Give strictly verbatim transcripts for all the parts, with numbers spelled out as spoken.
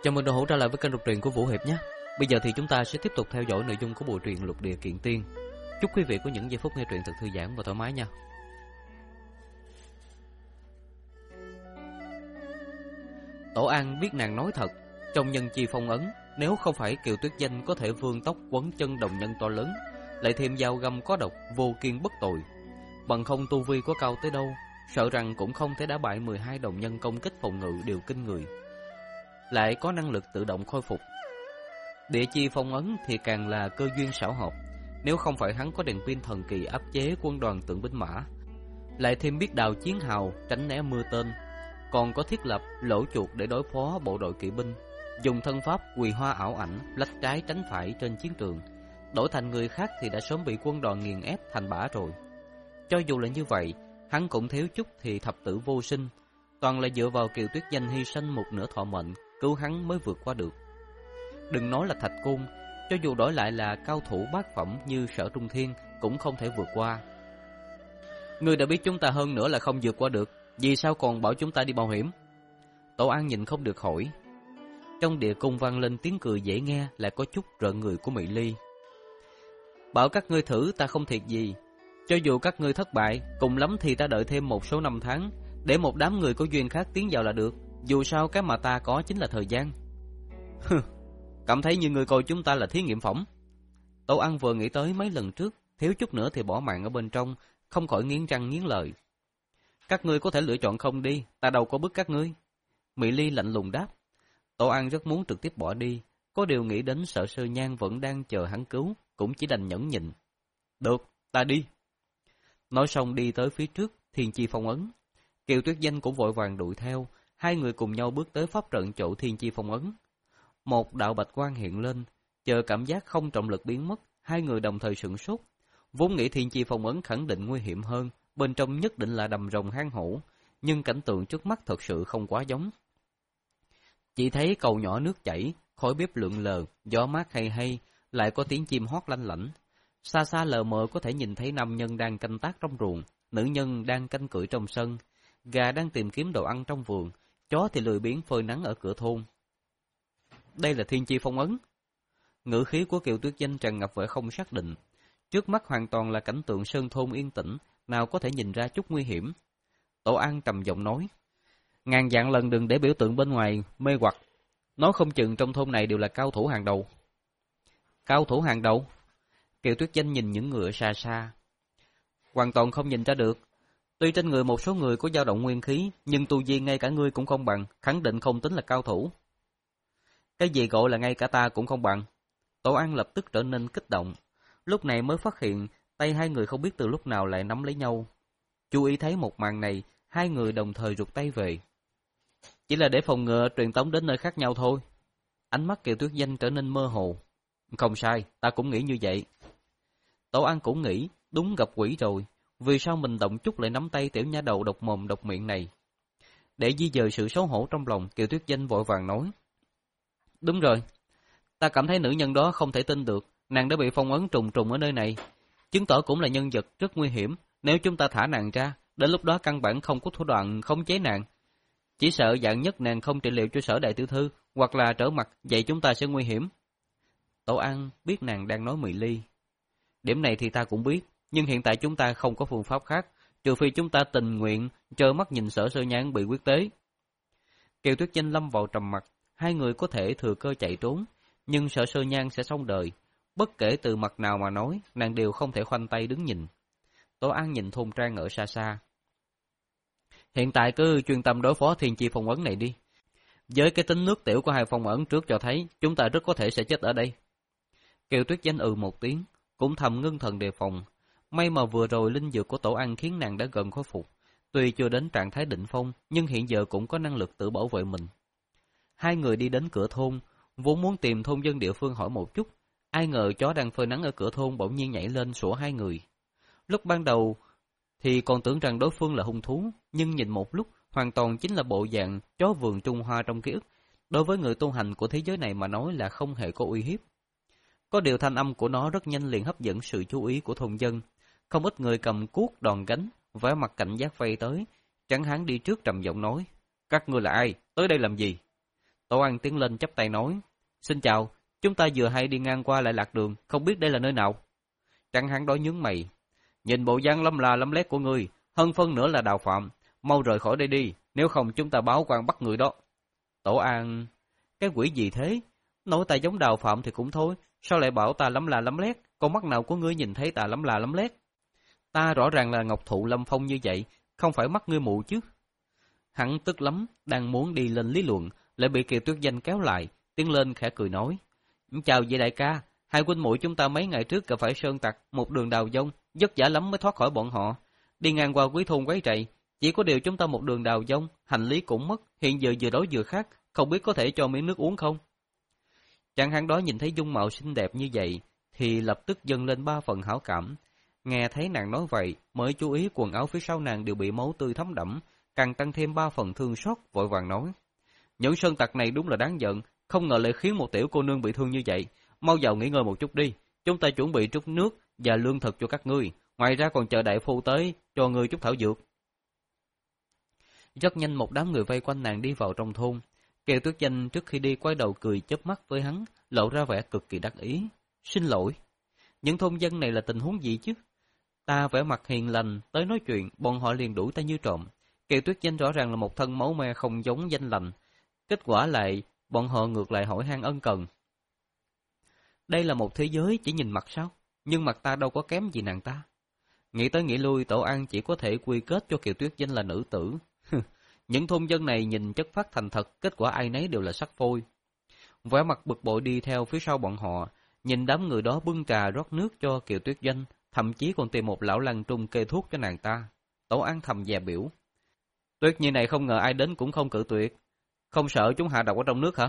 Chào mừng đồng hữu trở lại với kênh đọc truyện của Vũ Hiệp nhé. Bây giờ thì chúng ta sẽ tiếp tục theo dõi nội dung của bộ truyện Lục Địa Kiện Tiên. Chúc quý vị có những giây phút nghe truyện thật thư giãn và thoải mái nha. Tổ An biết nàng nói thật, trong nhân chi phong ấn, nếu không phải Kiều Tuyết Danh có thể vương tóc quấn chân đồng nhân to lớn, lại thêm dao găm có độc, vô kiên bất tội, bằng không tu vi có cao tới đâu, sợ rằng cũng không thể đả bại mười hai đồng nhân công kích phòng ngự đều kinh người, lại có năng lực tự động khôi phục. Địa chi phong ấn thì càng là cơ duyên xảo hợp, nếu không phải hắn có đèn pin thần kỳ áp chế quân đoàn tượng binh mã, lại thêm biết đào chiến hào tránh né mưa tên, còn có thiết lập lỗ chuột để đối phó bộ đội kỵ binh, dùng thân pháp quỳ hoa ảo ảnh lách trái tránh phải trên chiến trường, đổi thành người khác thì đã sớm bị quân đoàn nghiền ép thành bã rồi. Cho dù là như vậy, hắn cũng thiếu chút thì thập tử vô sinh, toàn là dựa vào Kiều Tuyết Danh hy sinh một nửa thọ mệnh cứu hắn mới vượt qua được. Đừng nói là Thạch Côn, cho dù đổi lại là cao thủ bát phẩm như Sở Trung Thiên cũng không thể vượt qua. Ngươi đã biết chúng ta hơn nữa là không vượt qua được, vì sao còn bảo chúng ta đi mạo hiểm? Tổ An nhìn không được hỏi. Trong địa cung vang lên tiếng cười dễ nghe, lại có chút rợn người của Mỹ Ly. Bảo các ngươi thử ta không thiệt gì, cho dù các ngươi thất bại, cùng lắm thì ta đợi thêm một số năm tháng, để một đám người có duyên khác tiến vào là được. Dù sao cái mà ta có chính là thời gian. Cảm thấy như người coi chúng ta là thí nghiệm phẩm. Tổ An vừa nghĩ tới mấy lần trước, thiếu chút nữa thì bỏ mạng ở bên trong, không khỏi nghiến răng nghiến lợi. Các ngươi có thể lựa chọn không đi, ta đâu có bức các ngươi. Mỹ Ly lạnh lùng đáp. Tổ An rất muốn trực tiếp bỏ đi, có điều nghĩ đến Sở Sơ Nhan vẫn đang chờ hắn cứu, cũng chỉ đành nhẫn nhịn. Được, ta đi. Nói xong đi tới phía trước Thiên Chi Phong ấn. Kiều Tuyết Danh cũng vội vàng đuổi theo, hai người cùng nhau bước tới pháp trận chỗ Thiên Chi Phong ấn. Một đạo bạch quang hiện lên, chờ cảm giác không trọng lực biến mất, hai người đồng thời sửng sốt. Vốn nghĩ Thiên Chi Phong ấn khẳng định nguy hiểm hơn, bên trong nhất định là đầm rồng hang hổ, nhưng cảnh tượng trước mắt thật sự không quá giống. Chỉ thấy cầu nhỏ nước chảy, khói bếp lượn lờ, gió mát hay hay, lại có tiếng chim hót lanh lảnh. Xa xa lờ mờ có thể nhìn thấy nam nhân đang canh tác trong ruộng, nữ nhân đang canh cưỡi trong sân, gà đang tìm kiếm đồ ăn trong vườn, chó thì lười biếng phơi nắng ở cửa thôn. Đây là Thiên Chi Phong ấn. Ngữ khí của Kiều Tuyết Danh tràn ngập vẻ không xác định. Trước mắt hoàn toàn là cảnh tượng sơn thôn yên tĩnh, nào có thể nhìn ra chút nguy hiểm. Tổ An trầm giọng nói, ngàn vạn lần đừng để biểu tượng bên ngoài mê hoặc, nói không chừng trong thôn này đều là cao thủ hàng đầu. Cao thủ hàng đầu? Kiều Tuyết Danh nhìn những người ở xa xa. Hoàn toàn không nhìn ra được. Tuy trên người một số người có dao động nguyên khí, nhưng tu vi ngay cả ngươi cũng không bằng, khẳng định không tính là cao thủ. Cái gì gọi là ngay cả ta cũng không bằng? Tổ An lập tức trở nên kích động. Lúc này mới phát hiện, tay hai người không biết từ lúc nào lại nắm lấy nhau. Chú ý thấy một màn này, hai người đồng thời rụt tay về. Chỉ là để phòng ngừa truyền tống đến nơi khác nhau thôi. Ánh mắt Kiều Tuyết Danh trở nên mơ hồ. Không sai, ta cũng nghĩ như vậy. Tổ An cũng nghĩ, đúng gặp quỷ rồi. Vì sao mình động chút lại nắm tay tiểu nha đầu độc mồm độc miệng này? Để di dời sự xấu hổ trong lòng, Kiều Tuyết Danh vội vàng nói. Đúng rồi, ta cảm thấy nữ nhân đó không thể tin được, nàng đã bị phong ấn trùng trùng ở nơi này. Chứng tỏ cũng là nhân vật rất nguy hiểm, nếu chúng ta thả nàng ra, đến lúc đó căn bản không có thủ đoạn khống chế nàng. Chỉ sợ dạng nhất nàng không trị liệu cho Sở đại tiểu thư, hoặc là trở mặt, vậy chúng ta sẽ nguy hiểm. Tổ An biết nàng đang nói Mỹ Ly. Điểm này thì ta cũng biết, nhưng hiện tại chúng ta không có phương pháp khác, trừ phi chúng ta tình nguyện trơ mắt nhìn Sở Sơ Nhan bị quyết tế. Kiều Tuyết Danh lâm vào trầm mặc, hai người có thể thừa cơ chạy trốn, nhưng Sở Sơ Nhan sẽ xong đời. Bất kể từ mặt nào mà nói, nàng đều không thể khoanh tay đứng nhìn. Tổ An nhìn thôn trang ở xa xa. Hiện tại cứ chuyên tâm đối phó Thiên Chi Phong ấn này đi. Với cái tính nước tiểu của hai phong ấn trước cho thấy, chúng ta rất có thể sẽ chết ở đây. Kiều Tuyết Danh ừ một tiếng, cũng thầm ngưng thần đề phòng. May mà vừa rồi linh dược của Tổ An khiến nàng đã gần khôi phục. Tuy chưa đến trạng thái đỉnh phong, nhưng hiện giờ cũng có năng lực tự bảo vệ mình. Hai người đi đến cửa thôn, vốn muốn tìm thôn dân địa phương hỏi một chút. Ai ngờ chó đang phơi nắng ở cửa thôn bỗng nhiên nhảy lên sủa hai người. Lúc ban đầu thì còn tưởng rằng đối phương là hung thú, nhưng nhìn một lúc hoàn toàn chính là bộ dạng chó vườn Trung Hoa trong ký ức. Đối với người tu hành của thế giới này mà nói là không hề có uy hiếp. Có điều thanh âm của nó rất nhanh liền hấp dẫn sự chú ý của thôn dân. Không ít người cầm cuốc đòn gánh, vẻ mặt cảnh giác vây tới. Trắng Hán đi trước trầm giọng nói, các ngươi là ai, tới đây làm gì? Tổ An tiến lên chắp tay nói, xin chào, chúng ta vừa hay đi ngang qua lại lạc đường, không biết đây là nơi nào. Tráng hán đó nhướng mày, nhìn bộ dáng lấm la lấm lét của ngươi, hơn phân nữa là đào phạm, mau rời khỏi đây đi, nếu không chúng ta báo quan bắt người đó. Tổ An, cái quỷ gì thế? Nói ta giống đào phạm thì cũng thôi, sao lại bảo ta lấm la lấm lét, con mắt nào của ngươi nhìn thấy ta lấm la lấm lét? Ta rõ ràng là ngọc thụ lâm phong như vậy, không phải mắt ngươi mù chứ. Hắn tức lắm, đang muốn đi lên lý luận, lại bị Kiều Tuyết Danh kéo lại, tiến lên khẽ cười nói, chào vậy đại ca, hai huynh muội chúng ta mấy ngày trước gặp phải sơn tặc, một đường đào vong, vất vả lắm mới thoát khỏi bọn họ. Đi ngang qua quý thôn quấy rầy, chỉ có điều chúng ta một đường đào vong, hành lý cũng mất, hiện giờ vừa đói vừa khát, không biết có thể cho miếng nước uống không? Chàng hắn đó nhìn thấy dung mạo xinh đẹp như vậy, thì lập tức dâng lên ba phần hảo cảm. Nghe thấy nàng nói vậy, mới chú ý quần áo phía sau nàng đều bị máu tươi thấm đẫm, càng tăng thêm ba phần thương xót, vội vàng nói. Những sơn tặc này đúng là đáng giận, không ngờ lại khiến một tiểu cô nương bị thương như vậy. Mau vào nghỉ ngơi một chút đi, chúng ta chuẩn bị chút nước và lương thực cho các ngươi, ngoài ra còn chờ đại phu tới cho ngươi chút thảo dược. Rất nhanh một đám người vây quanh nàng đi vào trong thôn. Kiều Tuyết Danh trước khi đi quay đầu cười chớp mắt với hắn, lộ ra vẻ cực kỳ đắc ý. Xin lỗi, những thôn dân này là tình huống gì chứ? Ta vẻ mặt hiền lành, tới nói chuyện, bọn họ liền đuổi ta như trộm. Kiều Tuyết Danh rõ ràng là một thân máu me không giống danh lành. Kết quả lại, bọn họ ngược lại hỏi han ân cần. Đây là một thế giới chỉ nhìn mặt sao? Nhưng mặt ta đâu có kém gì nàng ta. Nghĩ tới nghĩ lui, Tổ An chỉ có thể quy kết cho Kiều Tuyết Danh là nữ tử. Những thôn dân này nhìn chất phát thành thật, kết quả ai nấy đều là sắc phôi. Vẻ mặt bực bội đi theo phía sau bọn họ, nhìn đám người đó bưng trà rót nước cho Kiều Tuyết Danh, thậm chí còn tìm một lão lăng trung kê thuốc cho nàng ta. Tổ An thầm dè biểu. Tuyết Nhi này không ngờ ai đến cũng không cự tuyệt. Không sợ chúng hạ độc ở trong nước hả?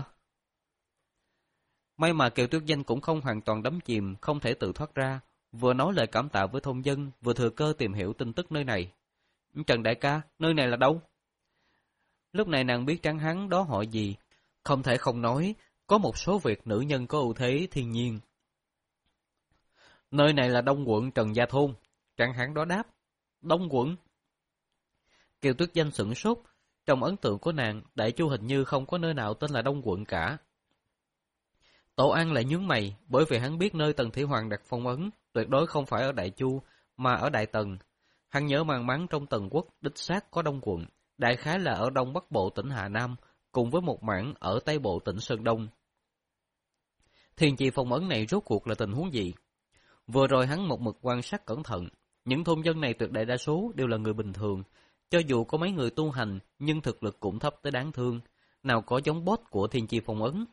May mà Kiều Tuyết Danh cũng không hoàn toàn đắm chìm, không thể tự thoát ra, vừa nói lời cảm tạ với thôn dân, vừa thừa cơ tìm hiểu tin tức nơi này. Trần đại ca, nơi này là đâu? Lúc này nàng biết tráng hán đó hỏi gì, không thể không nói, có một số việc nữ nhân có ưu thế thiên nhiên. Nơi này là Đông quận Trần Gia Thôn. Tráng hán đó đáp. Đông quận? Kiều Tuyết Danh sửng sốt, trong ấn tượng của nàng, Đại Chu hình như không có nơi nào tên là Đông quận cả. Tổ An lại nhướng mày, bởi vì hắn biết nơi Tần Thủy Hoàng đặt phong ấn, tuyệt đối không phải ở Đại Chu, mà ở Đại Tần. Hắn nhớ mang máng trong Tần quốc, đích xác có Đông quận, đại khái là ở Đông Bắc Bộ tỉnh Hà Nam, cùng với một mảng ở Tây Bộ tỉnh Sơn Đông. Thiên chi phong ấn này rốt cuộc là tình huống gì? Vừa rồi hắn một mực quan sát cẩn thận, những thôn dân này tuyệt đại đa số đều là người bình thường, cho dù có mấy người tu hành, nhưng thực lực cũng thấp tới đáng thương, nào có giống boss của thiên chi phong ấn.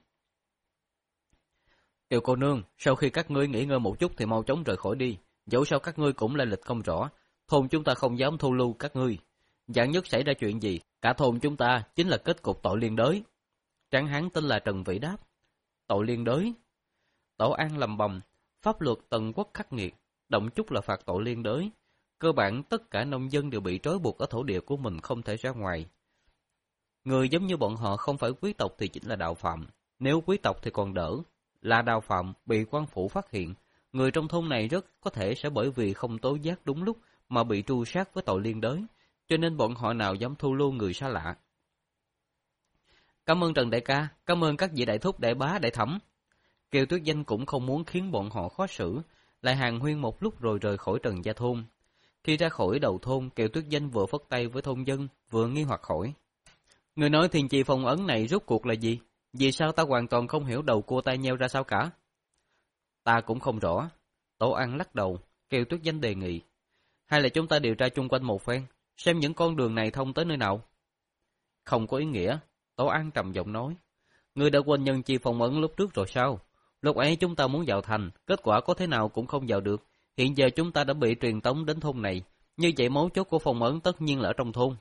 Kiều cô nương, sau khi các ngươi nghỉ ngơi một chút thì mau chóng rời khỏi đi, dẫu sao các ngươi cũng lai lịch không rõ, thôn chúng ta không dám thu lưu các ngươi. Vạn nhất xảy ra chuyện gì, cả thôn chúng ta chính là kết cục tội liên đới. Tráng hán tên là Trần Vĩ đáp. Tội liên đới? Tổ An lầm bầm, pháp luật Tần quốc khắc nghiệt, động chút là phạt tội liên đới. Cơ bản tất cả nông dân đều bị trói buộc ở thổ địa của mình không thể ra ngoài. Người giống như bọn họ không phải quý tộc thì chính là đạo phạm, nếu quý tộc thì còn đỡ. Là đạo phạm bị quan phủ phát hiện, người trong thôn này rất có thể sẽ bởi vì không tố giác đúng lúc mà bị tru sát với tội liên đới, cho nên bọn họ nào dám thu lưu người xa lạ. Cảm ơn Trần đại ca, cảm ơn các vị đại thúc, đại bá, đại thẩm. Kiều Tuyết Danh cũng không muốn khiến bọn họ khó xử, lại hàn huyên một lúc rồi rời khỏi Trần Gia Thôn. Khi ra khỏi đầu thôn, Kiều Tuyết Danh vừa phất tay với thôn dân, vừa nghi hoặc hỏi. Người nói thiên chi phong ấn này rốt cuộc là gì? Vì sao ta hoàn toàn không hiểu đầu cua tai nheo ra sao cả? Ta cũng không rõ. Tổ An lắc đầu, Kiều Tuyết Danh đề nghị. Hay là chúng ta điều tra chung quanh một phen, xem những con đường này thông tới nơi nào? Không có ý nghĩa, Tổ An trầm giọng nói. Ngươi đã quên nhân chi phong ấn lúc trước rồi sao? Lúc ấy chúng ta muốn vào thành, kết quả có thế nào cũng không vào được. Hiện giờ chúng ta đã bị truyền tống đến thôn này, như vậy mấu chốt của phong ấn tất nhiên là ở trong thôn.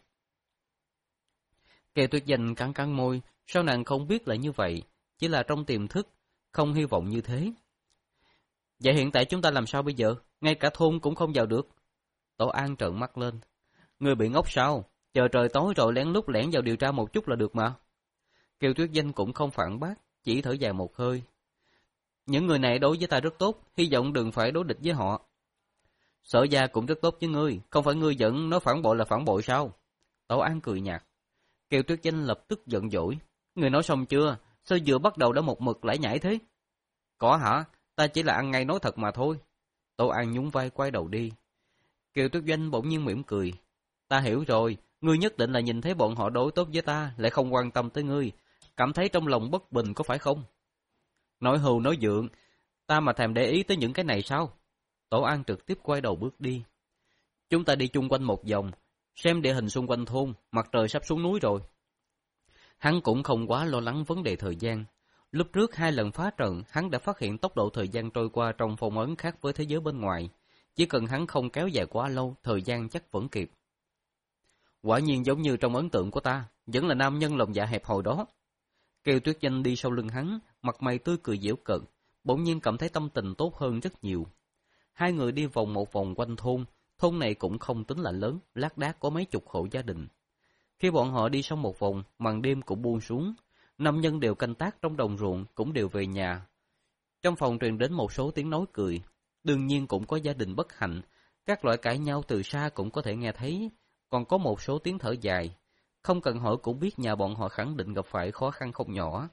Kiều Tuyết Danh cắn cắn môi, sao nàng không biết là như vậy, chỉ là trong tiềm thức, không hy vọng như thế. Vậy hiện tại chúng ta làm sao bây giờ? Ngay cả thôn cũng không vào được. Tổ An trợn mắt lên. Ngươi bị ngốc sao? Chờ trời tối rồi lén lút lẻn vào điều tra một chút là được mà. Kiều Tuyết Danh cũng không phản bác, chỉ thở dài một hơi. Những người này đối với ta rất tốt, hy vọng đừng phải đối địch với họ. Sở gia cũng rất tốt với ngươi, không phải ngươi giận nói phản bội là phản bội sao? Tổ An cười nhạt. Kiều Tuyết Danh lập tức giận dỗi. Người nói xong chưa? Sao vừa bắt đầu đã một mực lại nhảy thế? Có hả? Ta chỉ là ăn ngay nói thật mà thôi. Tô An nhún vai quay đầu đi. Kiều Tuyết Doanh bỗng nhiên mỉm cười. Ta hiểu rồi, ngươi nhất định là nhìn thấy bọn họ đối tốt với ta, lại không quan tâm tới ngươi, cảm thấy trong lòng bất bình có phải không? Nói hưu nói dượng, ta mà thèm để ý tới những cái này sao? Tổ An trực tiếp quay đầu bước đi. Chúng ta đi chung quanh một vòng, xem địa hình xung quanh thôn, mặt trời sắp xuống núi rồi. Hắn cũng không quá lo lắng vấn đề thời gian. Lúc trước hai lần phá trận, hắn đã phát hiện tốc độ thời gian trôi qua trong phong ấn khác với thế giới bên ngoài. Chỉ cần hắn không kéo dài quá lâu, thời gian chắc vẫn kịp. Quả nhiên giống như trong ấn tượng của ta, vẫn là nam nhân lòng dạ hẹp hòi đó. Kiều Tuyết Doanh đi sau lưng hắn, mặt mày tươi cười giễu cợt, bỗng nhiên cảm thấy tâm tình tốt hơn rất nhiều. Hai người đi vòng một vòng quanh thôn, thôn này cũng không tính là lớn, lác đác có mấy chục hộ gia đình. Khi bọn họ đi xong một vòng, màn đêm cũng buông xuống, nam nhân đều canh tác trong đồng ruộng, cũng đều về nhà. Trong phòng truyền đến một số tiếng nói cười, đương nhiên cũng có gia đình bất hạnh, các loại cãi nhau từ xa cũng có thể nghe thấy, còn có một số tiếng thở dài. Không cần hỏi cũng biết nhà bọn họ khẳng định gặp phải khó khăn không nhỏ.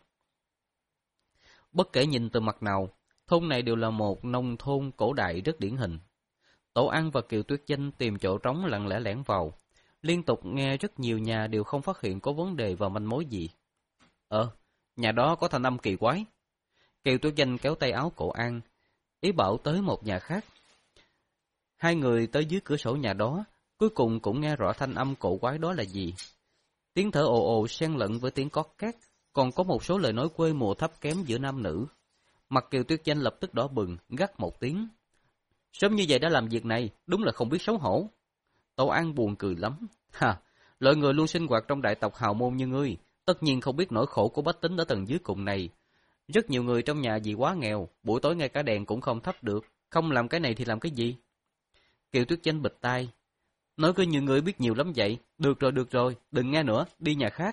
Bất kể nhìn từ mặt nào, thôn này đều là một nông thôn cổ đại rất điển hình. Tổ An và Kiều Tuyết Doanh tìm chỗ trống lặng lẽ lẻn vào, liên tục nghe rất nhiều nhà đều không phát hiện có vấn đề và manh mối gì. Ờ, nhà đó có thanh âm kỳ quái. Kiều Tuyết Doanh kéo tay áo cổ An, ý bảo tới một nhà khác. Hai người tới dưới cửa sổ nhà đó, cuối cùng cũng nghe rõ thanh âm cổ quái đó là gì. Tiếng thở ồ ồ xen lẫn với tiếng cót két, còn có một số lời nói quê mùa thấp kém giữa nam nữ. Mặt Kiều Tuyết Doanh lập tức đỏ bừng, gắt một tiếng. Sớm như vậy đã làm việc này, đúng là không biết xấu hổ. Tổ An buồn cười lắm. Ha, loại người luôn sinh hoạt trong đại tộc hào môn như ngươi, tất nhiên không biết nỗi khổ của bách tính ở tầng dưới cùng này. Rất nhiều người trong nhà vì quá nghèo, buổi tối ngay cả đèn cũng không thắp được, không làm cái này thì làm cái gì? Kiều Tuyết Doanh bịch tai. Nói cứ như người biết nhiều lắm vậy, được rồi được rồi, đừng nghe nữa, đi nhà khác.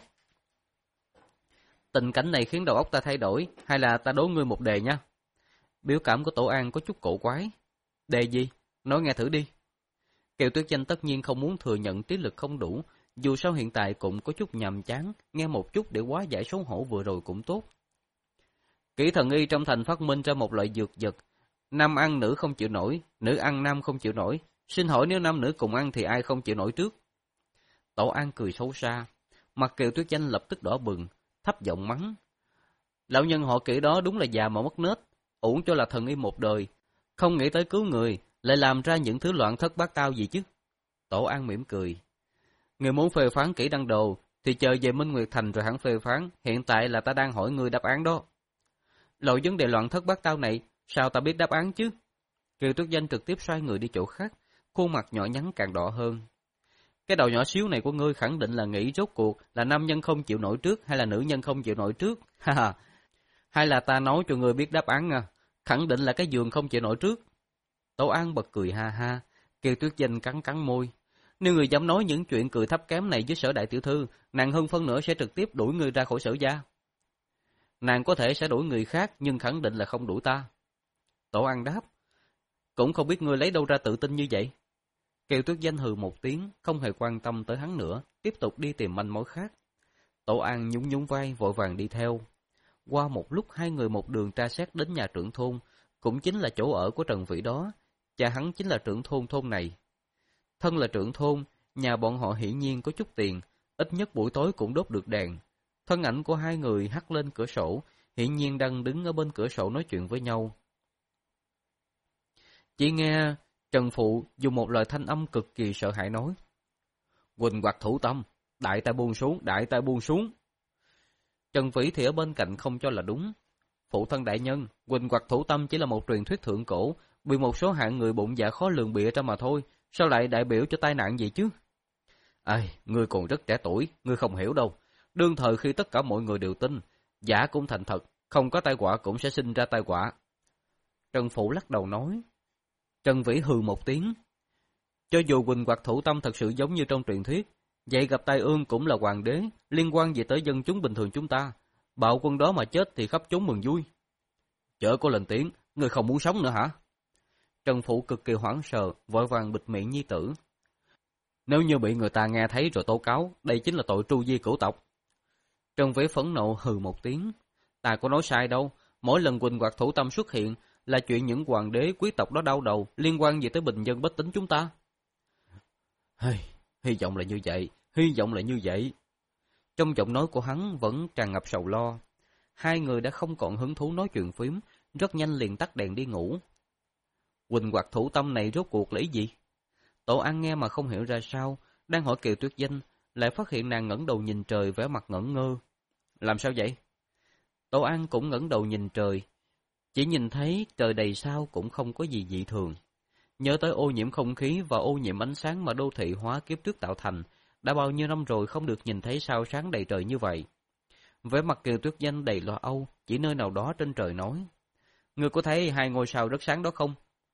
Tình cảnh này khiến đầu óc ta thay đổi, hay là ta đố ngươi một đề nha? Biểu cảm của Tổ An có chút cổ quái. Đề gì? Nói nghe thử đi. Kiều Tuyết Doanh tất nhiên không muốn thừa nhận trí lực không đủ, dù sao hiện tại cũng có chút nhàm chán, nghe một chút để hóa giải xấu hổ vừa rồi cũng tốt. Kỹ thần y trong thành phát minh ra một loại dược vật, nam ăn nữ không chịu nổi, nữ ăn nam không chịu nổi. Xin hỏi nếu nam nữ cùng ăn thì ai không chịu nổi trước? Tổ An cười xấu xa, mặt Kiều Tuyết Doanh lập tức đỏ bừng, thấp giọng mắng. Lão nhân họ Kỷ đó đúng là già mà mất nết, uổng cho là thần y một đời, không nghĩ tới cứu người, lại làm ra những thứ loạn thất bát tao gì chứ? Tổ An mỉm cười. Người muốn phê phán Kỷ Đăng Đồ thì chờ về Minh Nguyệt Thành rồi hẳn phê phán, hiện tại là ta đang hỏi người đáp án đó. Loại vấn đề loạn thất bát tao này, sao ta biết đáp án chứ? Kiều Tuyết Doanh trực tiếp xoay người đi chỗ khác, khuôn mặt nhỏ nhắn càng đỏ hơn. Cái đầu nhỏ xíu này của ngươi khẳng định là nghĩ rốt cuộc là nam nhân không chịu nổi trước hay là nữ nhân không chịu nổi trước, ha ha. Hay là ta nói cho ngươi biết đáp án à, khẳng định là cái giường không chịu nổi trước. Tổ An bật cười ha ha, Kiều Tuyết Doanh cắn cắn môi. Nếu người dám nói những chuyện cười thấp kém này với Sở đại tiểu thư, nàng hơn phân nửa sẽ trực tiếp đuổi người ra khỏi Sở gia. Nàng có thể sẽ đuổi người khác nhưng khẳng định là không đuổi ta. Tổ An đáp. Cũng không biết ngươi lấy đâu ra tự tin như vậy. Kiều Tuyết Doanh hừ một tiếng, không hề quan tâm tới hắn nữa, tiếp tục đi tìm manh mối khác. Tổ An nhún nhún vai vội vàng đi theo. Qua một lúc hai người một đường tra xét đến nhà trưởng thôn, cũng chính là chỗ ở của Trần Vĩ đó, cha hắn chính là trưởng thôn thôn này. Thân là trưởng thôn, nhà bọn họ hiển nhiên có chút tiền, ít nhất buổi tối cũng đốt được đèn. Thân ảnh của hai người hắt lên cửa sổ, hiển nhiên đang đứng ở bên cửa sổ nói chuyện với nhau. Chỉ nghe Trần Phụ dùng một lời thanh âm cực kỳ sợ hãi nói. Quỳnh Quạt thủ tâm, đại ta buông xuống, đại ta buông xuống. Trần Vĩ thì ở bên cạnh không cho là đúng. Phụ thân đại nhân, Quỳnh Quạt thủ tâm chỉ là một truyền thuyết thượng cổ, bị một số hạng người bụng dạ khó lường bịa ra mà thôi, sao lại đại biểu cho tai nạn gì chứ? Ai, ngươi còn rất trẻ tuổi, ngươi không hiểu đâu. Đương thời khi tất cả mọi người đều tin, giả cũng thành thật, không có tai họa cũng sẽ sinh ra tai họa. Trần Phụ lắc đầu nói. Trần Vĩ hừ một tiếng. Cho dù Quỳnh Quạt thủ tâm thật sự giống như trong truyền thuyết, vậy gặp tai ương cũng là hoàng đế, liên quan gì tới dân chúng bình thường chúng ta. Bạo quân đó mà chết thì khắp chốn mừng vui. Chớ có lên tiếng, ngươi không muốn sống nữa hả? Trần Phụ cực kỳ hoảng sợ, vội vàng bịt miệng nhi tử. Nếu như bị người ta nghe thấy rồi tố cáo, đây chính là tội tru di cửu tộc. Trần Vĩ phẫn nộ hừ một tiếng. Ta có nói sai đâu, mỗi lần Quỳnh Hoạt Thủ Tâm xuất hiện là chuyện những hoàng đế quý tộc đó đau đầu, liên quan gì tới bình dân bách tính chúng ta. Hey, hy vọng là như vậy, hy vọng là như vậy. Trong giọng nói của hắn vẫn tràn ngập sầu lo. Hai người đã không còn hứng thú nói chuyện phím, rất nhanh liền tắt đèn đi ngủ. Quỳnh Hoạt Thủ Tâm này rốt cuộc là ý gì? Tổ An nghe mà không hiểu ra sao, đang hỏi Kiều Tuyết Danh, lại phát hiện nàng ngẩng đầu nhìn trời vẻ mặt ngẩn ngơ. Làm sao vậy? Tổ An cũng ngẩng đầu nhìn trời, chỉ nhìn thấy trời đầy sao cũng không có gì dị thường. Nhớ tới ô nhiễm không khí và ô nhiễm ánh sáng mà đô thị hóa kiếp trước tạo thành, đã bao nhiêu năm rồi không được nhìn thấy sao sáng đầy trời như vậy. Vẻ mặt Kiều Tuyết Danh đầy lo âu, chỉ nơi nào đó trên trời nói. Ngươi có thấy hai ngôi sao rất sáng đó không?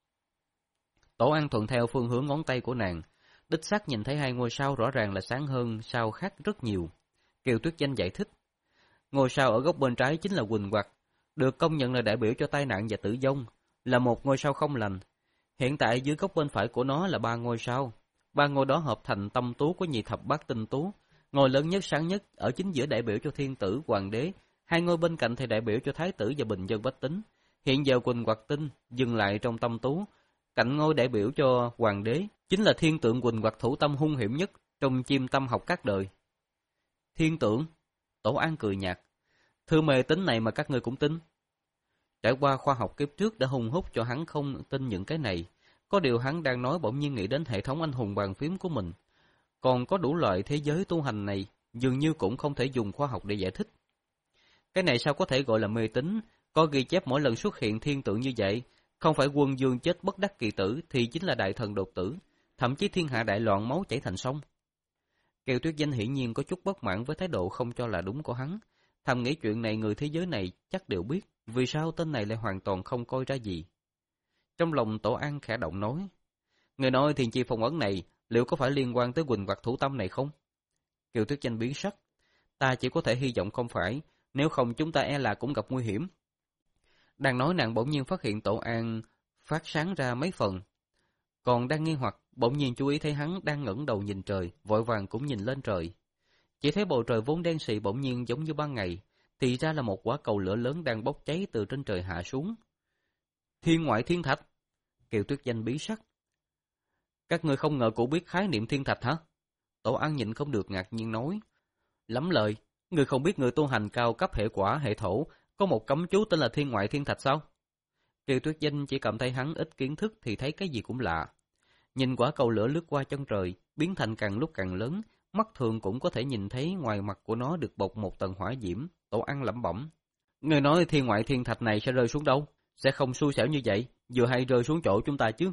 Tổ An thuận theo phương hướng ngón tay của nàng, đích xác nhìn thấy hai ngôi sao rõ ràng là sáng hơn sao khác rất nhiều. Kiều Tuyết Danh giải thích. Ngôi sao ở góc bên trái chính là Quỳnh Hoạt, được công nhận là đại biểu cho tai nạn và tử vong, là một ngôi sao không lành. Hiện tại dưới góc bên phải của nó là ba ngôi sao. Ba ngôi đó hợp thành tâm tú của nhị thập bát tinh tú. Ngôi lớn nhất sáng nhất ở chính giữa đại biểu cho thiên tử hoàng đế, hai ngôi bên cạnh thì đại biểu cho thái tử và bình dân bách tính. Hiện giờ Quỳnh Hoạt tinh dừng lại trong tâm tú, cạnh ngôi đại biểu cho hoàng đế chính là thiên tượng Quỳnh Hoạt Thủ Tâm hung hiểm nhất trong chim tâm học các đời. Thiên tượng? Tổ An cười nhạt. Thư mê tín này mà các ngươi cũng tin. Trải qua khoa học kiếp trước đã hùng hút cho hắn không tin những cái này. Có điều hắn đang nói bỗng nhiên nghĩ đến hệ thống anh hùng bàn phím của mình. Còn có đủ loại thế giới tu hành này, dường như cũng không thể dùng khoa học để giải thích. Cái này sao có thể gọi là mê tín? Có ghi chép mỗi lần xuất hiện thiên tượng như vậy, không phải quân vương chết bất đắc kỳ tử thì chính là đại thần đột tử, thậm chí thiên hạ đại loạn máu chảy thành sông. Kiều Tuyết Danh hiển nhiên có chút bất mãn với thái độ không cho là đúng của hắn. Thầm nghĩ chuyện này người thế giới này chắc đều biết, vì sao tên này lại hoàn toàn không coi ra gì. Trong lòng Tổ An khẽ động nói, người nói thiên chi phong ấn này liệu có phải liên quan tới Quỳnh Hoạt Thủ Tâm này không? Kiều Tuyết Danh biến sắc, ta chỉ có thể hy vọng không phải, nếu không chúng ta e là cũng gặp nguy hiểm. Đang nói nàng bỗng nhiên phát hiện Tổ An phát sáng ra mấy phần. Còn đang nghi hoặc, bỗng nhiên chú ý thấy hắn đang ngẩng đầu nhìn trời, vội vàng cũng nhìn lên trời. Chỉ thấy bầu trời vốn đen sì bỗng nhiên giống như ban ngày, thì ra là một quả cầu lửa lớn đang bốc cháy từ trên trời hạ xuống. Thiên ngoại thiên thạch! Kiều Tuyết Danh bí sắc. Các ngươi không ngờ cũng biết khái niệm thiên thạch hả? Tổ An nhịn không được ngạc nhiên nói. Lắm lời, ngươi không biết người tu hành cao cấp hệ quả hệ thổ, có một cấm chú tên là thiên ngoại thiên thạch sao? Kiều Tuyết Danh chỉ cảm thấy hắn ít kiến thức thì thấy cái gì cũng lạ. Nhìn quả cầu lửa lướt qua chân trời, biến thành càng lúc càng lớn, mắt thường cũng có thể nhìn thấy ngoài mặt của nó được bọc một tầng hỏa diễm. Tổ An lẩm bẩm. Người nói thiên ngoại thiên thạch này sẽ rơi xuống đâu? Sẽ không xui xẻo như vậy, vừa hay rơi xuống chỗ chúng ta chứ.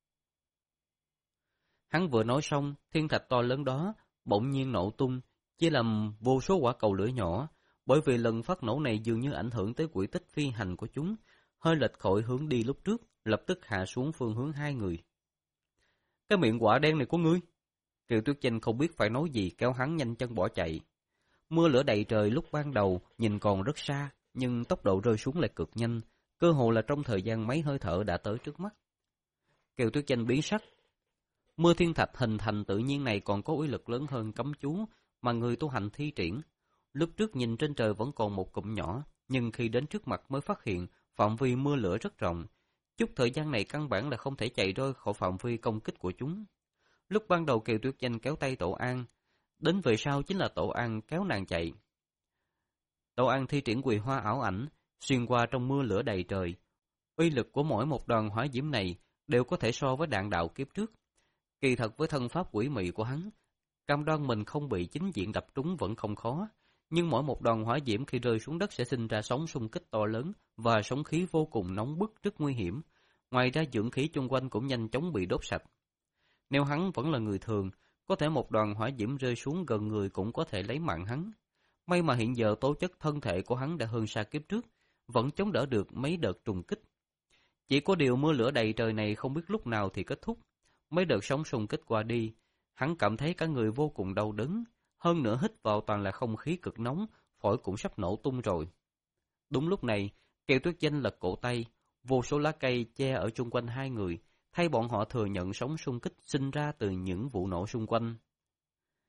Hắn vừa nói xong, thiên thạch to lớn đó bỗng nhiên nổ tung, chia làm vô số quả cầu lửa nhỏ. Bởi vì lần phát nổ này dường như ảnh hưởng tới quỹ tích phi hành của chúng, hơi lệch khỏi hướng đi lúc trước, lập tức hạ xuống phương hướng hai người. Cái miệng quả đen này của ngươi! Kiều Tuyết Danh không biết phải nói gì, kéo hắn nhanh chân bỏ chạy. Mưa lửa đầy trời lúc ban đầu nhìn còn rất xa, nhưng tốc độ rơi xuống lại cực nhanh, cơ hồ là trong thời gian mấy hơi thở đã tới trước mắt. Kiều Tuyết Danh biến sắc. Mưa thiên thạch hình thành tự nhiên này còn có uy lực lớn hơn cấm chú mà người tu hành thi triển. Lúc trước nhìn trên trời vẫn còn một cụm nhỏ, nhưng khi đến trước mặt mới phát hiện phạm vi mưa lửa rất rộng. Chút thời gian này căn bản là không thể chạy rơi khỏi phạm vi công kích của chúng. Lúc ban đầu Kiều Tuyết Danh kéo tay Tổ An, đến về sau chính là Tổ An kéo nàng chạy. Tổ An thi triển quỳ hoa ảo ảnh, xuyên qua trong mưa lửa đầy trời. Uy lực của mỗi một đoàn hỏa diễm này đều có thể so với đạn đạo kiếp trước. Kỳ thật với thân pháp quỷ mị của hắn, cam đoan mình không bị chính diện đập trúng vẫn không khó. Nhưng mỗi một đoàn hỏa diễm khi rơi xuống đất sẽ sinh ra sóng xung kích to lớn và sóng khí vô cùng nóng bức rất nguy hiểm. Ngoài ra dưỡng khí chung quanh cũng nhanh chóng bị đốt sạch. Nếu hắn vẫn là người thường, có thể một đoàn hỏa diễm rơi xuống gần người cũng có thể lấy mạng hắn. May mà hiện giờ tố chất thân thể của hắn đã hơn xa kiếp trước, vẫn chống đỡ được mấy đợt trùng kích. Chỉ có điều mưa lửa đầy trời này không biết lúc nào thì kết thúc. Mấy đợt sóng xung kích qua đi, hắn cảm thấy cả người vô cùng đau đớn. Hơn nữa hít vào toàn là không khí cực nóng, phổi cũng sắp nổ tung rồi. Đúng lúc này, Kiều Tuyết Danh lật cổ tay, vô số lá cây che ở chung quanh hai người, thay bọn họ thừa nhận sóng xung kích sinh ra từ những vụ nổ xung quanh.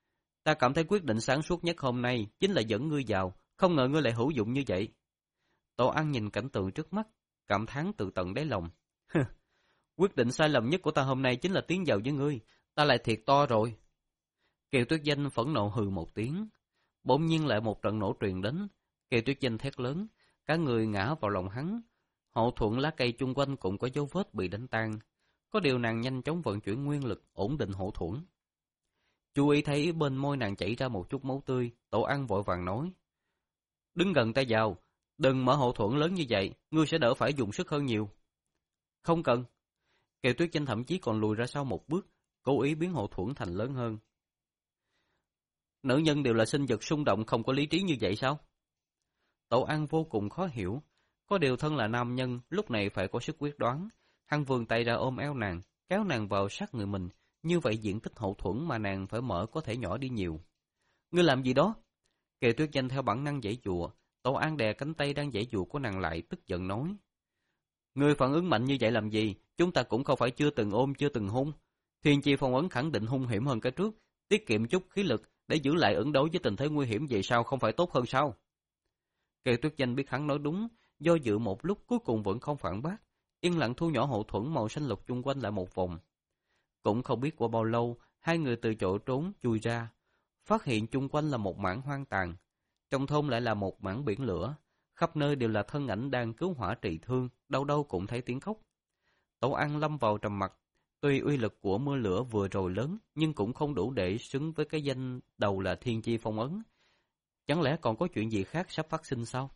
Ta cảm thấy quyết định sáng suốt nhất hôm nay chính là dẫn ngươi vào, không ngờ ngươi lại hữu dụng như vậy. Tổ An nhìn cảnh tượng trước mắt, cảm thán từ tận đáy lòng. Quyết định sai lầm nhất của ta hôm nay chính là tiến vào với ngươi, ta lại thiệt to rồi. Kiều Tuyết Danh phẫn nộ hừ một tiếng. Bỗng nhiên lại một trận nổ truyền đến. Kiều Tuyết Danh thét lớn, cả người ngã vào lòng hắn. Hộ thuẫn lá cây chung quanh cũng có dấu vết bị đánh tan. Có điều nàng nhanh chóng vận chuyển nguyên lực ổn định hộ thuẫn. Chú ý thấy bên môi nàng chảy ra một chút máu tươi, Tổ An vội vàng nói. Đứng gần ta vào, đừng mở hộ thuẫn lớn như vậy, ngươi sẽ đỡ phải dùng sức hơn nhiều. Không cần. Kiều Tuyết Danh thậm chí còn lùi ra sau một bước, cố ý biến hộ thuẫn thành lớn hơn. Nữ nhân đều là sinh vật xung động không có lý trí như vậy sao? Tổ An vô cùng khó hiểu, có điều thân là nam nhân, lúc này phải có sức quyết đoán. Hắn vươn tay ra ôm eo nàng, kéo nàng vào sát người mình, như vậy diện tích hậu thuẫn mà nàng phải mở có thể nhỏ đi nhiều. Ngươi làm gì đó? Kiều Tuyết Danh theo bản năng giãy giụa, Tổ An đè cánh tay đang giãy giụa của nàng lại, tức giận nói. Ngươi phản ứng mạnh như vậy làm gì? Chúng ta cũng không phải chưa từng ôm chưa từng hôn. Thiên Chi Phong Ấn khẳng định hung hiểm hơn cái trước, tiết kiệm chút khí lực để giữ lại ứng đối với tình thế nguy hiểm vậy sao không phải tốt hơn sao? Kiều Tuyết Danh biết hắn nói đúng, do dự một lúc cuối cùng vẫn không phản bác, yên lặng thu nhỏ hậu thuẫn màu xanh lục chung quanh lại một vòng. Cũng không biết qua bao lâu, hai người từ chỗ trốn chui ra, phát hiện chung quanh là một mảng hoang tàn, trong thôn lại là một mảng biển lửa, khắp nơi đều là thân ảnh đang cứu hỏa trị thương, đâu đâu cũng thấy tiếng khóc. Tổ An lâm vào trầm mặc, tuy uy lực của mưa lửa vừa rồi lớn, nhưng cũng không đủ để xứng với cái danh đầu là Thiên Chi Phong Ấn. Chẳng lẽ còn có chuyện gì khác sắp phát sinh sao?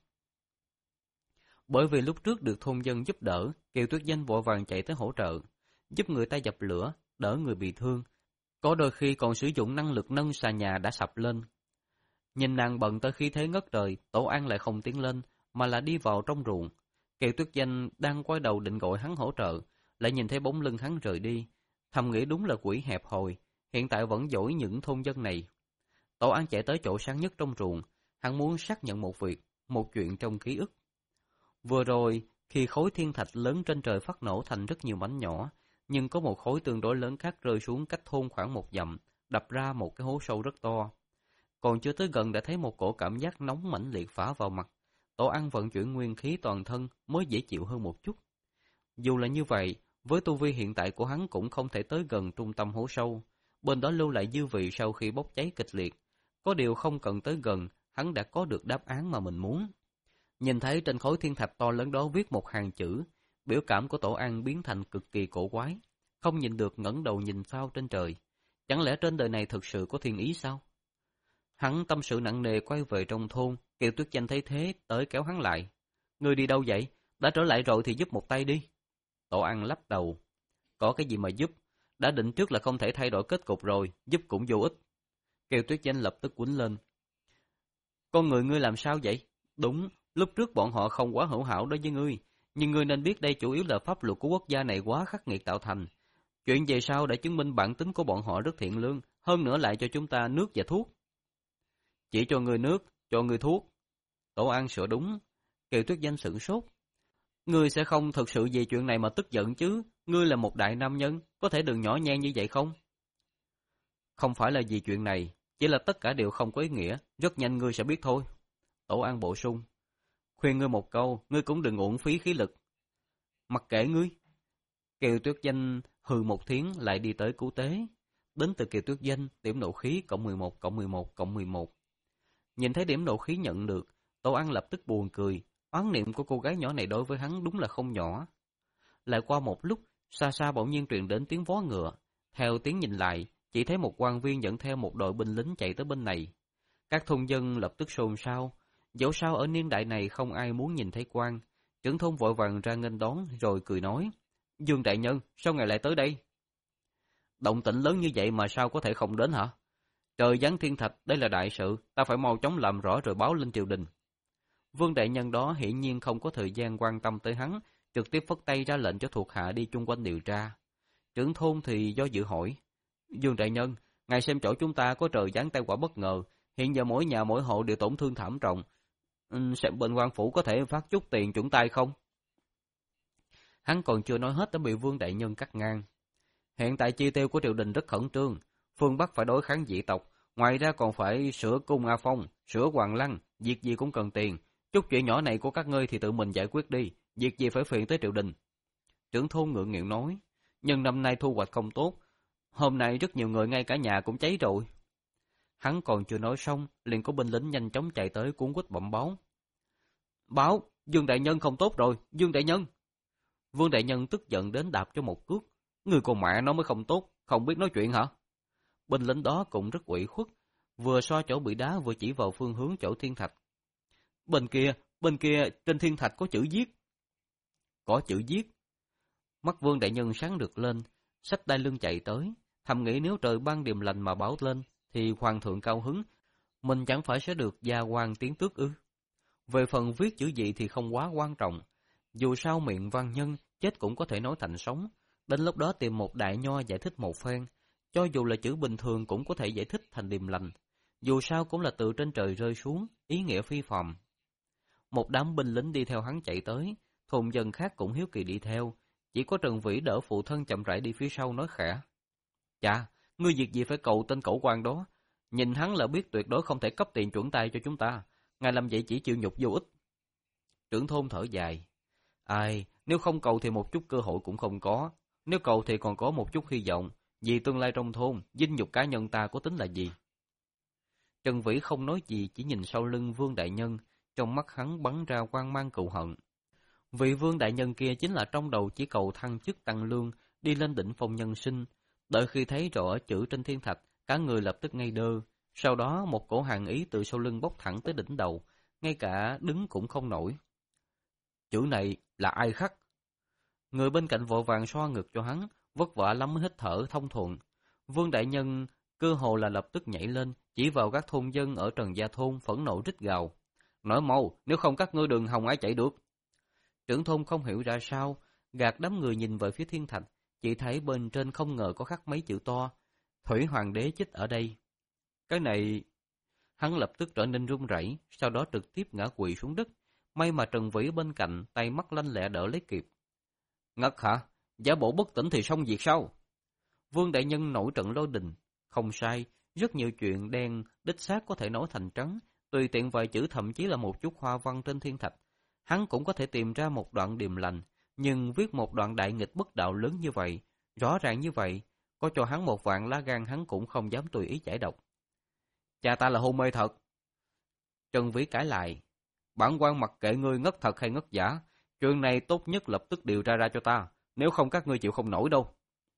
Bởi vì lúc trước được thôn dân giúp đỡ, Kiều Tuyết Danh vội vàng chạy tới hỗ trợ, giúp người ta dập lửa, đỡ người bị thương. Có đôi khi còn sử dụng năng lực nâng xà nhà đã sập lên. Nhìn nàng bận tới khi thế ngất trời, Tổ An lại không tiến lên, mà là đi vào trong ruộng. Kiều Tuyết Danh đang quay đầu định gọi hắn hỗ trợ, lại nhìn thấy bóng lưng hắn rời đi. Thầm nghĩ đúng là quỷ hẹp hòi, hiện tại vẫn dỗi những thôn dân này. Tổ An chạy tới chỗ sáng nhất trong ruộng, hắn muốn xác nhận một việc, một chuyện trong ký ức. Vừa rồi, khi khối thiên thạch lớn trên trời phát nổ thành rất nhiều mảnh nhỏ, nhưng có một khối tương đối lớn khác rơi xuống cách thôn khoảng một dặm, đập ra một cái hố sâu rất to. Còn chưa tới gần đã thấy một cổ cảm giác nóng mãnh liệt phả vào mặt. Tổ An vận chuyển nguyên khí toàn thân mới dễ chịu hơn một chút. Dù là như vậy, với tu vi hiện tại của hắn cũng không thể tới gần trung tâm hố sâu, bên đó lưu lại dư vị sau khi bốc cháy kịch liệt. Có điều không cần tới gần, hắn đã có được đáp án mà mình muốn. Nhìn thấy trên khối thiên thạch to lớn đó viết một hàng chữ, biểu cảm của Tổ An biến thành cực kỳ cổ quái, không nhìn được ngẩng đầu nhìn sao trên trời. Chẳng lẽ trên đời này thực sự có thiên ý sao? Hắn tâm sự nặng nề quay về trong thôn, Kiều Tuyết Danh thấy thế tới kéo hắn lại. Ngươi đi đâu vậy? Đã trở lại rồi thì giúp một tay đi. Tổ An lắc đầu. Có cái gì mà giúp? Đã định trước là không thể thay đổi kết cục rồi, giúp cũng vô ích. Kiều Tuyết Danh lập tức quýnh lên. Con người ngươi làm sao vậy? Đúng, lúc trước bọn họ không quá hữu hảo đối với ngươi, nhưng ngươi nên biết đây chủ yếu là pháp luật của quốc gia này quá khắc nghiệt tạo thành. Chuyện về sau đã chứng minh bản tính của bọn họ rất thiện lương, hơn nữa lại cho chúng ta nước và thuốc. Chỉ cho ngươi nước, cho ngươi thuốc. Tổ An sửa đúng. Kiều Tuyết Danh sửng sốt. Ngươi sẽ không thực sự vì chuyện này mà tức giận chứ? Ngươi là một đại nam nhân, có thể đừng nhỏ nhen như vậy không? Không phải là vì chuyện này, chỉ là tất cả đều không có ý nghĩa, rất nhanh ngươi sẽ biết thôi. Tổ An bổ sung. Khuyên ngươi một câu, ngươi cũng đừng uổng phí khí lực. Mặc kệ ngươi. Kiều Tuyết Danh hừ một tiếng lại đi tới cứu tế. Đến từ Kiều Tuyết Danh, điểm nộ khí cộng mười một cộng mười một cộng mười một. Nhìn thấy điểm nộ khí nhận được, Tổ An lập tức buồn cười. Oán niệm của cô gái nhỏ này đối với hắn đúng là không nhỏ. Lại qua một lúc, xa xa bỗng nhiên truyền đến tiếng vó ngựa. Theo tiếng nhìn lại, chỉ thấy một quan viên dẫn theo một đội binh lính chạy tới bên này. Các thôn dân lập tức xôn xao. Dẫu sao ở niên đại này không ai muốn nhìn thấy quan. Trưởng thôn vội vàng ra nghênh đón rồi cười nói. Dương đại nhân, sao ngài lại tới đây? Động tĩnh lớn như vậy mà sao có thể không đến hả? Trời giáng thiên thạch, đây là đại sự, ta phải mau chóng làm rõ rồi báo lên triều đình. Vương đại nhân đó hiển nhiên không có thời gian quan tâm tới hắn, trực tiếp phất tay ra lệnh cho thuộc hạ đi chung quanh điều tra. Trưởng thôn thì do dự hỏi. Dương đại nhân, ngài xem chỗ chúng ta có trời giáng tai họa bất ngờ, hiện giờ mỗi nhà mỗi hộ đều tổn thương thảm trọng. Ừ, xem bên quan phủ có thể phát chút tiền chuẩn tay không? Hắn còn chưa nói hết đã bị Vương đại nhân cắt ngang. Hiện tại chi tiêu của triều đình rất khẩn trương, phương Bắc phải đối kháng dị tộc, Ngoài ra còn phải sửa cung A Phong, sửa Hoàng Lăng, việc gì cũng cần tiền. Chút chuyện nhỏ này của các ngươi thì tự mình giải quyết đi, việc gì phải phiền tới triều đình. Trưởng thôn ngượng nghịu nói, nhưng năm nay thu hoạch không tốt, hôm nay rất nhiều người ngay cả nhà cũng cháy rồi. Hắn còn chưa nói xong, liền có binh lính nhanh chóng chạy tới cuốn quýt bẩm báo. Báo, Dương đại nhân không tốt rồi, Dương đại nhân. Vương đại nhân tức giận đến đạp cho một cước. Người con mẹ nó mới không tốt, không biết nói chuyện hả? Binh lính đó cũng rất ủy khuất, vừa so chỗ bị đá vừa chỉ vào phương hướng chỗ thiên thạch. Bên kia, bên kia trên thiên thạch có chữ viết. Có chữ viết. Mắt Vương đại nhân sáng được lên, xách đai lưng chạy tới, thầm nghĩ nếu trời ban điềm lành mà báo lên, thì hoàng thượng cao hứng, mình chẳng phải sẽ được gia quan tiến tước ư? Về phần viết chữ gì thì không quá quan trọng, dù sao miệng văn nhân chết cũng có thể nói thành sống, đến lúc đó tìm một đại nho giải thích một phen, cho dù là chữ bình thường cũng có thể giải thích thành điềm lành, dù sao cũng là từ trên trời rơi xuống, ý nghĩa phi phàm. Một đám binh lính đi theo hắn chạy tới, thôn dân khác cũng hiếu kỳ đi theo, chỉ có Trần Vĩ đỡ phụ thân chậm rãi đi phía sau nói khẽ. Chà, ngươi việc gì phải cầu tên cẩu quan đó, nhìn hắn là biết tuyệt đối không thể cấp tiền chuẩn tay cho chúng ta, ngài làm vậy chỉ chịu nhục vô ích. Trưởng thôn thở dài. Ai, nếu không cầu thì một chút cơ hội cũng không có, nếu cầu thì còn có một chút hy vọng, vì tương lai trong thôn, vinh nhục cá nhân ta có tính là gì? Trần Vĩ không nói gì, chỉ nhìn sau lưng Vương đại nhân, trong mắt hắn bắn ra quang mang cừu hận. Vị Vương đại nhân kia chính là trong đầu chỉ cầu thăng chức tăng lương, đi lên đỉnh phong nhân sinh. Đợi khi thấy rõ chữ trên thiên thạch, cả người lập tức ngây đơ. Sau đó một cổ hàn ý từ sau lưng bốc thẳng tới đỉnh đầu, ngay cả đứng cũng không nổi. Chữ này là ai khắc? Người bên cạnh vội vàng xoa ngực cho hắn, vất vả lắm mới hít thở thông thuận. Vương đại nhân cơ hồ là lập tức nhảy lên, chỉ vào các thôn dân ở Trần Gia thôn phẫn nộ rít gào. Nói mau, nếu không các ngươi đường hòng ai chạy được. Trưởng thôn không hiểu ra sao, gạt đám người nhìn về phía thiên thạch, chỉ thấy bên trên không ngờ có khắc mấy chữ to, Thủy Hoàng đế chết ở đây. Cái này... Hắn lập tức trở nên run rẩy, sau đó trực tiếp ngã quỵ xuống đất. May mà Trần Vĩ bên cạnh, tay mắt lanh lẹ đỡ lấy kịp. Ngất hả? Giả bộ bất tỉnh thì xong việc sao? Vương đại nhân nổi trận lôi đình. Không sai, rất nhiều chuyện đen, đích xác có thể nói thành trắng, tùy tiện vài chữ thậm chí là một chút hoa văn trên thiên thạch. Hắn cũng có thể tìm ra một đoạn điềm lành, nhưng viết một đoạn đại nghịch bất đạo lớn như vậy, rõ ràng như vậy, có cho hắn một vạn lá gan hắn cũng không dám tùy ý giải độc. Cha ta là hôn mê thật. Trần Vĩ cãi lại. Bản quan mặc kệ ngươi ngất thật hay ngất giả, chuyện này tốt nhất lập tức điều tra ra cho ta, nếu không các ngươi chịu không nổi đâu.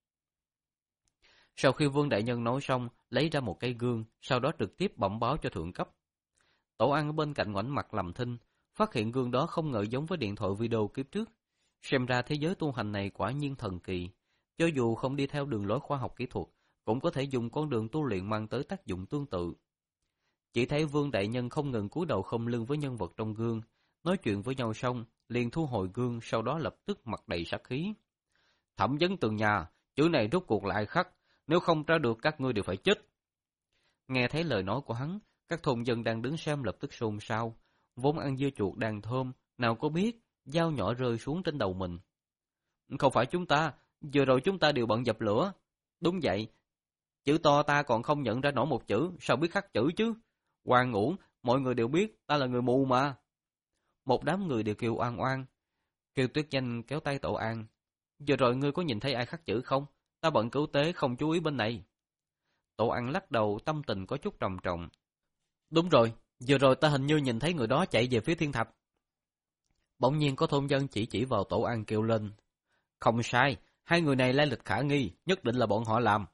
Sau khi Vương đại nhân nói xong, lấy ra một cây gương, sau đó trực tiếp bẩm báo cho thượng cấp. Tổ An ở bên cạnh ngoảnh mặt làm thinh, phát hiện gương đó không ngờ giống với điện thoại video kiếp trước. Xem ra thế giới tu hành này quả nhiên thần kỳ, cho dù không đi theo đường lối khoa học kỹ thuật, cũng có thể dùng con đường tu luyện mang tới tác dụng tương tự. Chỉ thấy Vương đại nhân không ngừng cúi đầu không lưng với nhân vật trong gương, nói chuyện với nhau xong, liền thu hồi gương, sau đó lập tức mặt đầy sát khí. Thẩm vấn tường nhà, chữ này rốt cuộc là ai khắc, nếu không tra được các ngươi đều phải chết. Nghe thấy lời nói của hắn, các thôn dân đang đứng xem lập tức xôn xao, vốn ăn dưa chuột đang thơm, nào có biết, dao nhỏ rơi xuống trên đầu mình. Không phải chúng ta, vừa rồi chúng ta đều bận dập lửa. Đúng vậy, chữ to ta còn không nhận ra nổi một chữ, sao biết khắc chữ chứ? Oan uổng, mọi người đều biết, ta là người mù mà. Một đám người đều kêu oan oan. Kiều Tuyết Danh kéo tay Tổ An. Vừa rồi ngươi có nhìn thấy ai khắc chữ không? Ta bận cứu tế không chú ý bên này. Tổ An lắc đầu, tâm tình có chút trầm trọng. Đúng rồi, vừa rồi ta hình như nhìn thấy người đó chạy về phía thiên thạch. Bỗng nhiên có thôn dân chỉ chỉ vào Tổ An kêu lên. Không sai, hai người này lai lịch khả nghi, nhất định là bọn họ làm.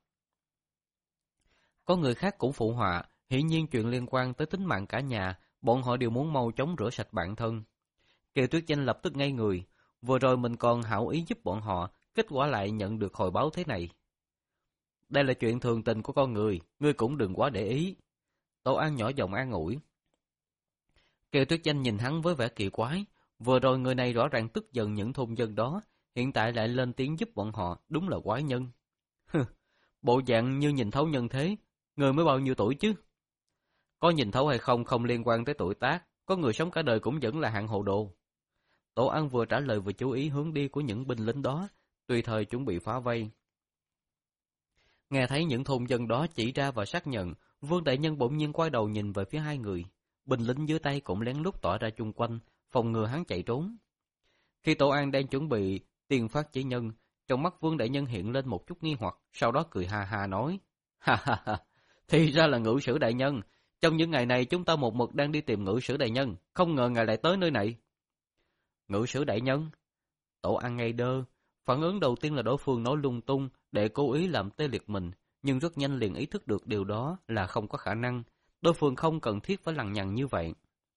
Có người khác cũng phụ họa, hiển nhiên chuyện liên quan tới tính mạng cả nhà, bọn họ đều muốn mau chóng rửa sạch bản thân. Kiều Tuyết Danh lập tức ngây người, vừa rồi mình còn hảo ý giúp bọn họ, kết quả lại nhận được hồi báo thế này. Đây là chuyện thường tình của con người, ngươi cũng đừng quá để ý. Tổ An nhỏ giọng an ủi. Kiều Tuyết Danh nhìn hắn với vẻ kỳ quái, vừa rồi người này rõ ràng tức giận những thôn dân đó, hiện tại lại lên tiếng giúp bọn họ, đúng là quái nhân. Bộ dạng như nhìn thấu nhân thế, người mới bao nhiêu tuổi chứ? Có nhìn thấu hay không không liên quan tới tuổi tác, có người sống cả đời cũng vẫn là hạng hồ đồ. Tổ An vừa trả lời vừa chú ý hướng đi của những binh lính đó, tùy thời chuẩn bị phá vây. Nghe thấy những thôn dân đó chỉ ra và xác nhận, Vương đại nhân bỗng nhiên quay đầu nhìn về phía hai người. Binh lính dưới tay cũng lén lút tỏa ra chung quanh, phòng ngừa hắn chạy trốn. Khi Tổ An đang chuẩn bị tiền phát chế nhân, trong mắt Vương đại nhân hiện lên một chút nghi hoặc, sau đó cười ha ha nói: "Ha ha ha, thì ra là ngự sử đại nhân. Trong những ngày này chúng ta một mực đang đi tìm ngự sử đại nhân, không ngờ ngài lại tới nơi này." Ngự sử đại nhân? Tổ An ngây đơ, phản ứng đầu tiên là đối phương nói lung tung để cố ý làm tê liệt mình, nhưng rất nhanh liền ý thức được điều đó là không có khả năng, đối phương không cần thiết phải lằng nhằng như vậy.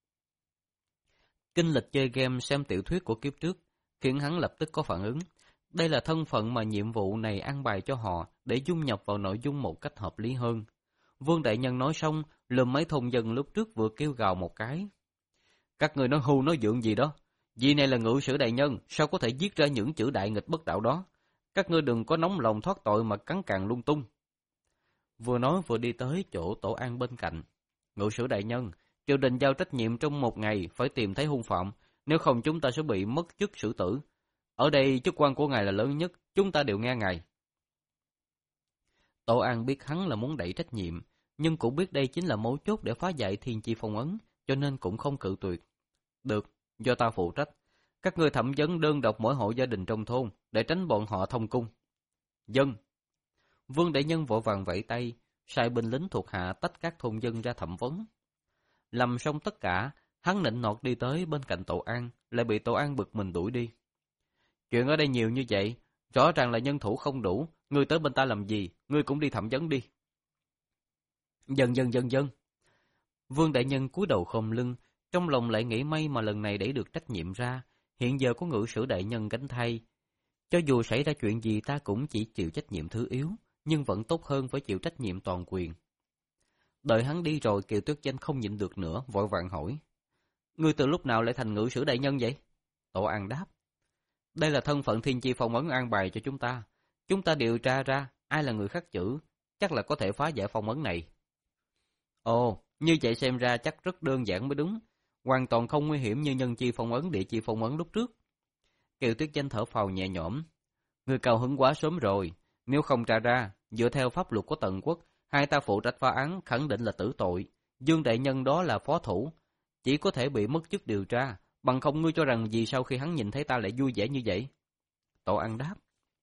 Kinh lịch chơi game xem tiểu thuyết của kiếp trước khiến hắn lập tức có phản ứng. Đây là thân phận mà nhiệm vụ này an bài cho họ để dung nhập vào nội dung một cách hợp lý hơn. Vương đại nhân nói xong, lườm mấy thôn dân lúc trước vừa kêu gào một cái. Các người nói hưu nói dượng gì đó? Vì này là ngự sử đại nhân, sao có thể viết ra những chữ đại nghịch bất đạo đó? Các ngươi đừng có nóng lòng thoát tội mà cắn càn lung tung. Vừa nói vừa đi tới chỗ Tổ An bên cạnh. Ngự sử đại nhân, triều đình giao trách nhiệm trong một ngày phải tìm thấy hung phạm, nếu không chúng ta sẽ bị mất chức xử tử. Ở đây chức quan của ngài là lớn nhất, chúng ta đều nghe ngài. Tổ An biết hắn là muốn đẩy trách nhiệm, nhưng cũng biết đây chính là mấu chốt để phá giải thiên chi phong ấn, cho nên cũng không cự tuyệt. Được, do ta phụ trách. Các ngươi thẩm vấn đơn độc mỗi hộ gia đình trong thôn, để tránh bọn họ thông cung. Dân. Vương đại nhân vội vàng vẫy tay, sai binh lính thuộc hạ tách các thôn dân ra thẩm vấn. Làm xong tất cả, hắn nịnh nọt đi tới bên cạnh Tổ An, lại bị Tổ An bực mình đuổi đi. Chuyện ở đây nhiều như vậy, rõ ràng là nhân thủ không đủ, ngươi tới bên ta làm gì, ngươi cũng đi thẩm vấn đi. Dần dần dần dần. Vương đại nhân cúi đầu khom lưng, trong lòng lại nghĩ may mà lần này đẩy được trách nhiệm ra, hiện giờ có ngự sử đại nhân gánh thay. Cho dù xảy ra chuyện gì ta cũng chỉ chịu trách nhiệm thứ yếu, nhưng vẫn tốt hơn phải chịu trách nhiệm toàn quyền. Đợi hắn đi rồi, Kiều Tuyết Danh không nhịn được nữa, vội vàng hỏi. Ngươi từ lúc nào lại thành ngự sử đại nhân vậy? Tổ An đáp. Đây là thân phận thiên chi phong ấn an bài cho chúng ta. Chúng ta điều tra ra ai là người khắc chữ, chắc là có thể phá giải phong ấn này. Ồ, như vậy xem ra chắc rất đơn giản mới đúng. Hoàn toàn không nguy hiểm như nhân chi phong ấn, địa chi phong ấn lúc trước. Kiều Tuyết Danh thở phào nhẹ nhõm. Ngươi cao hứng quá sớm rồi. Nếu không tra ra, dựa theo pháp luật của Tần Quốc, hai ta phụ trách phá án khẳng định là tử tội. Dương đại nhân đó là phó thủ, chỉ có thể bị mất chức điều tra. Bằng không ngươi cho rằng vì sau khi hắn nhìn thấy ta lại vui vẻ như vậy? Tổ An đáp.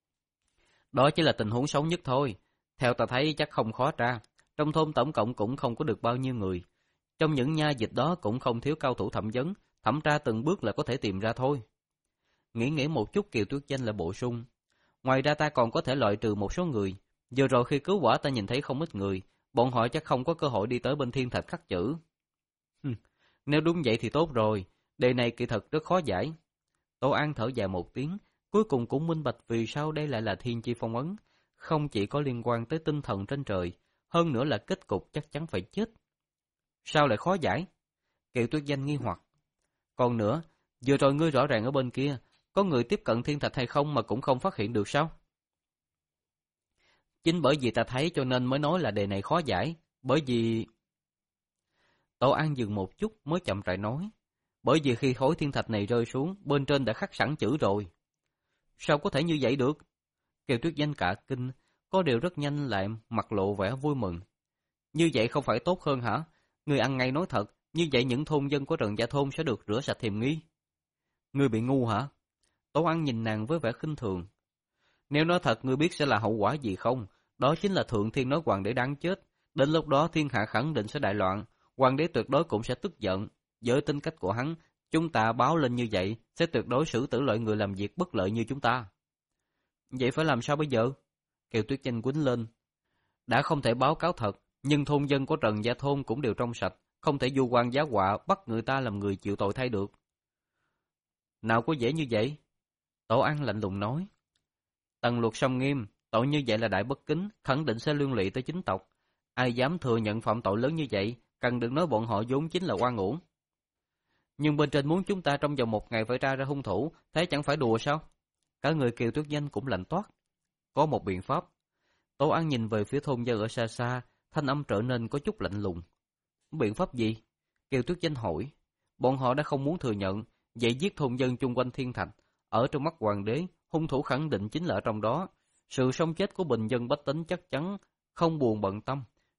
Đó chỉ là tình huống xấu nhất thôi. Theo ta thấy chắc không khó tra. Trong thôn tổng cộng cũng không có được bao nhiêu người. Trong những nha dịch đó cũng không thiếu cao thủ thẩm vấn. Thẩm tra từng bước là có thể tìm ra thôi. Nghĩ nghĩ một chút, Kiều Tuyết Danh là bổ sung. Ngoài ra ta còn có thể loại trừ một số người. Vừa rồi khi cứu quả ta nhìn thấy không ít người. Bọn họ chắc không có cơ hội đi tới bên thiên thạch khắc chữ. Nếu đúng vậy thì tốt rồi. Đề này kỳ thật rất khó giải. Tổ An thở dài một tiếng, cuối cùng cũng minh bạch vì sao đây lại là thiên chi phong ấn. Không chỉ có liên quan tới tinh thần trên trời, hơn nữa là kết cục chắc chắn phải chết. Sao lại khó giải? Kiều Tuyết Danh nghi hoặc. Còn nữa, vừa rồi ngươi rõ ràng ở bên kia, có người tiếp cận thiên thạch hay không mà cũng không phát hiện được sao? Chính bởi vì ta thấy cho nên mới nói là đề này khó giải, bởi vì... Tổ An dừng một chút mới chậm rãi nói. Bởi vì khi khối thiên thạch này rơi xuống, bên trên đã khắc sẵn chữ rồi. Sao có thể như vậy được? Kiều Tuyết Danh cả kinh, có điều rất nhanh lại mặt lộ vẻ vui mừng. Như vậy không phải tốt hơn hả? Người ăn ngay nói thật, như vậy những thôn dân của Trần Gia Thôn sẽ được rửa sạch hiềm nghi. Ngươi bị ngu hả? Tổ An nhìn nàng với vẻ khinh thường. Nếu nói thật ngươi biết sẽ là hậu quả gì không? Đó chính là thượng thiên nói hoàng đế đáng chết. Đến lúc đó thiên hạ khẳng định sẽ đại loạn, hoàng đế tuyệt đối cũng sẽ tức giận. Với tính cách của hắn, chúng ta báo lên như vậy sẽ tuyệt đối xử tử loại người làm việc bất lợi như chúng ta. Vậy phải làm sao bây giờ? Kiều Tuyết Danh quýnh lên. Đã không thể báo cáo thật, nhưng thôn dân của Trần Gia Thôn cũng đều trong sạch, không thể vu oan giá họa bắt người ta làm người chịu tội thay được. Nào có dễ như vậy? Tổ An lạnh lùng nói. Tần luật song nghiêm, tội như vậy là đại bất kính, khẳng định sẽ liên lụy tới chính tộc. Ai dám thừa nhận phạm tội lớn như vậy, cần đừng nói bọn họ vốn chính là oan uổng. Nhưng bên trên muốn chúng ta trong vòng một ngày phải tra ra hung thủ, thế chẳng phải đùa sao? Cả người Kiều Tuyết Danh cũng lạnh toát. Có một biện pháp. Tổ An nhìn về phía thôn dân ở xa xa, thanh âm trở nên có chút lạnh lùng. Biện pháp gì? Kiều Tuyết Danh hỏi. Bọn họ đã không muốn thừa nhận, vậy giết thôn dân chung quanh thiên thạch. Ở trong mắt hoàng đế, hung thủ khẳng định chính là ở trong đó. Sự sống chết của bình dân bách tính chắc chắn không buồn bận tâm,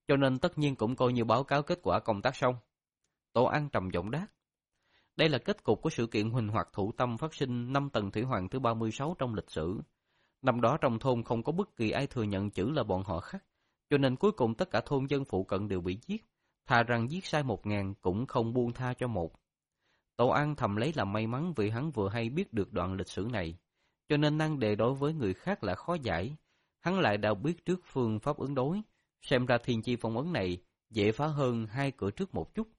cho nên tất nhiên cũng coi như báo cáo kết quả công tác xong. Tổ An trầm giọng đáp. Đây là kết cục của sự kiện huỳnh hoặc thụ tâm phát sinh năm tầng thủy hoàng thứ ba mươi sáu trong lịch sử. Năm đó trong thôn không có bất kỳ ai thừa nhận chữ là bọn họ khắc, cho nên cuối cùng tất cả thôn dân phụ cận đều bị giết. Thà rằng giết sai một ngàn cũng không buông tha cho một. Tổ An thầm lấy làm may mắn vì hắn vừa hay biết được đoạn lịch sử này, cho nên năng đề đối với người khác là khó giải. Hắn lại đã biết trước phương pháp ứng đối, xem ra thiên chi phong ấn này dễ phá hơn hai cửa trước một chút.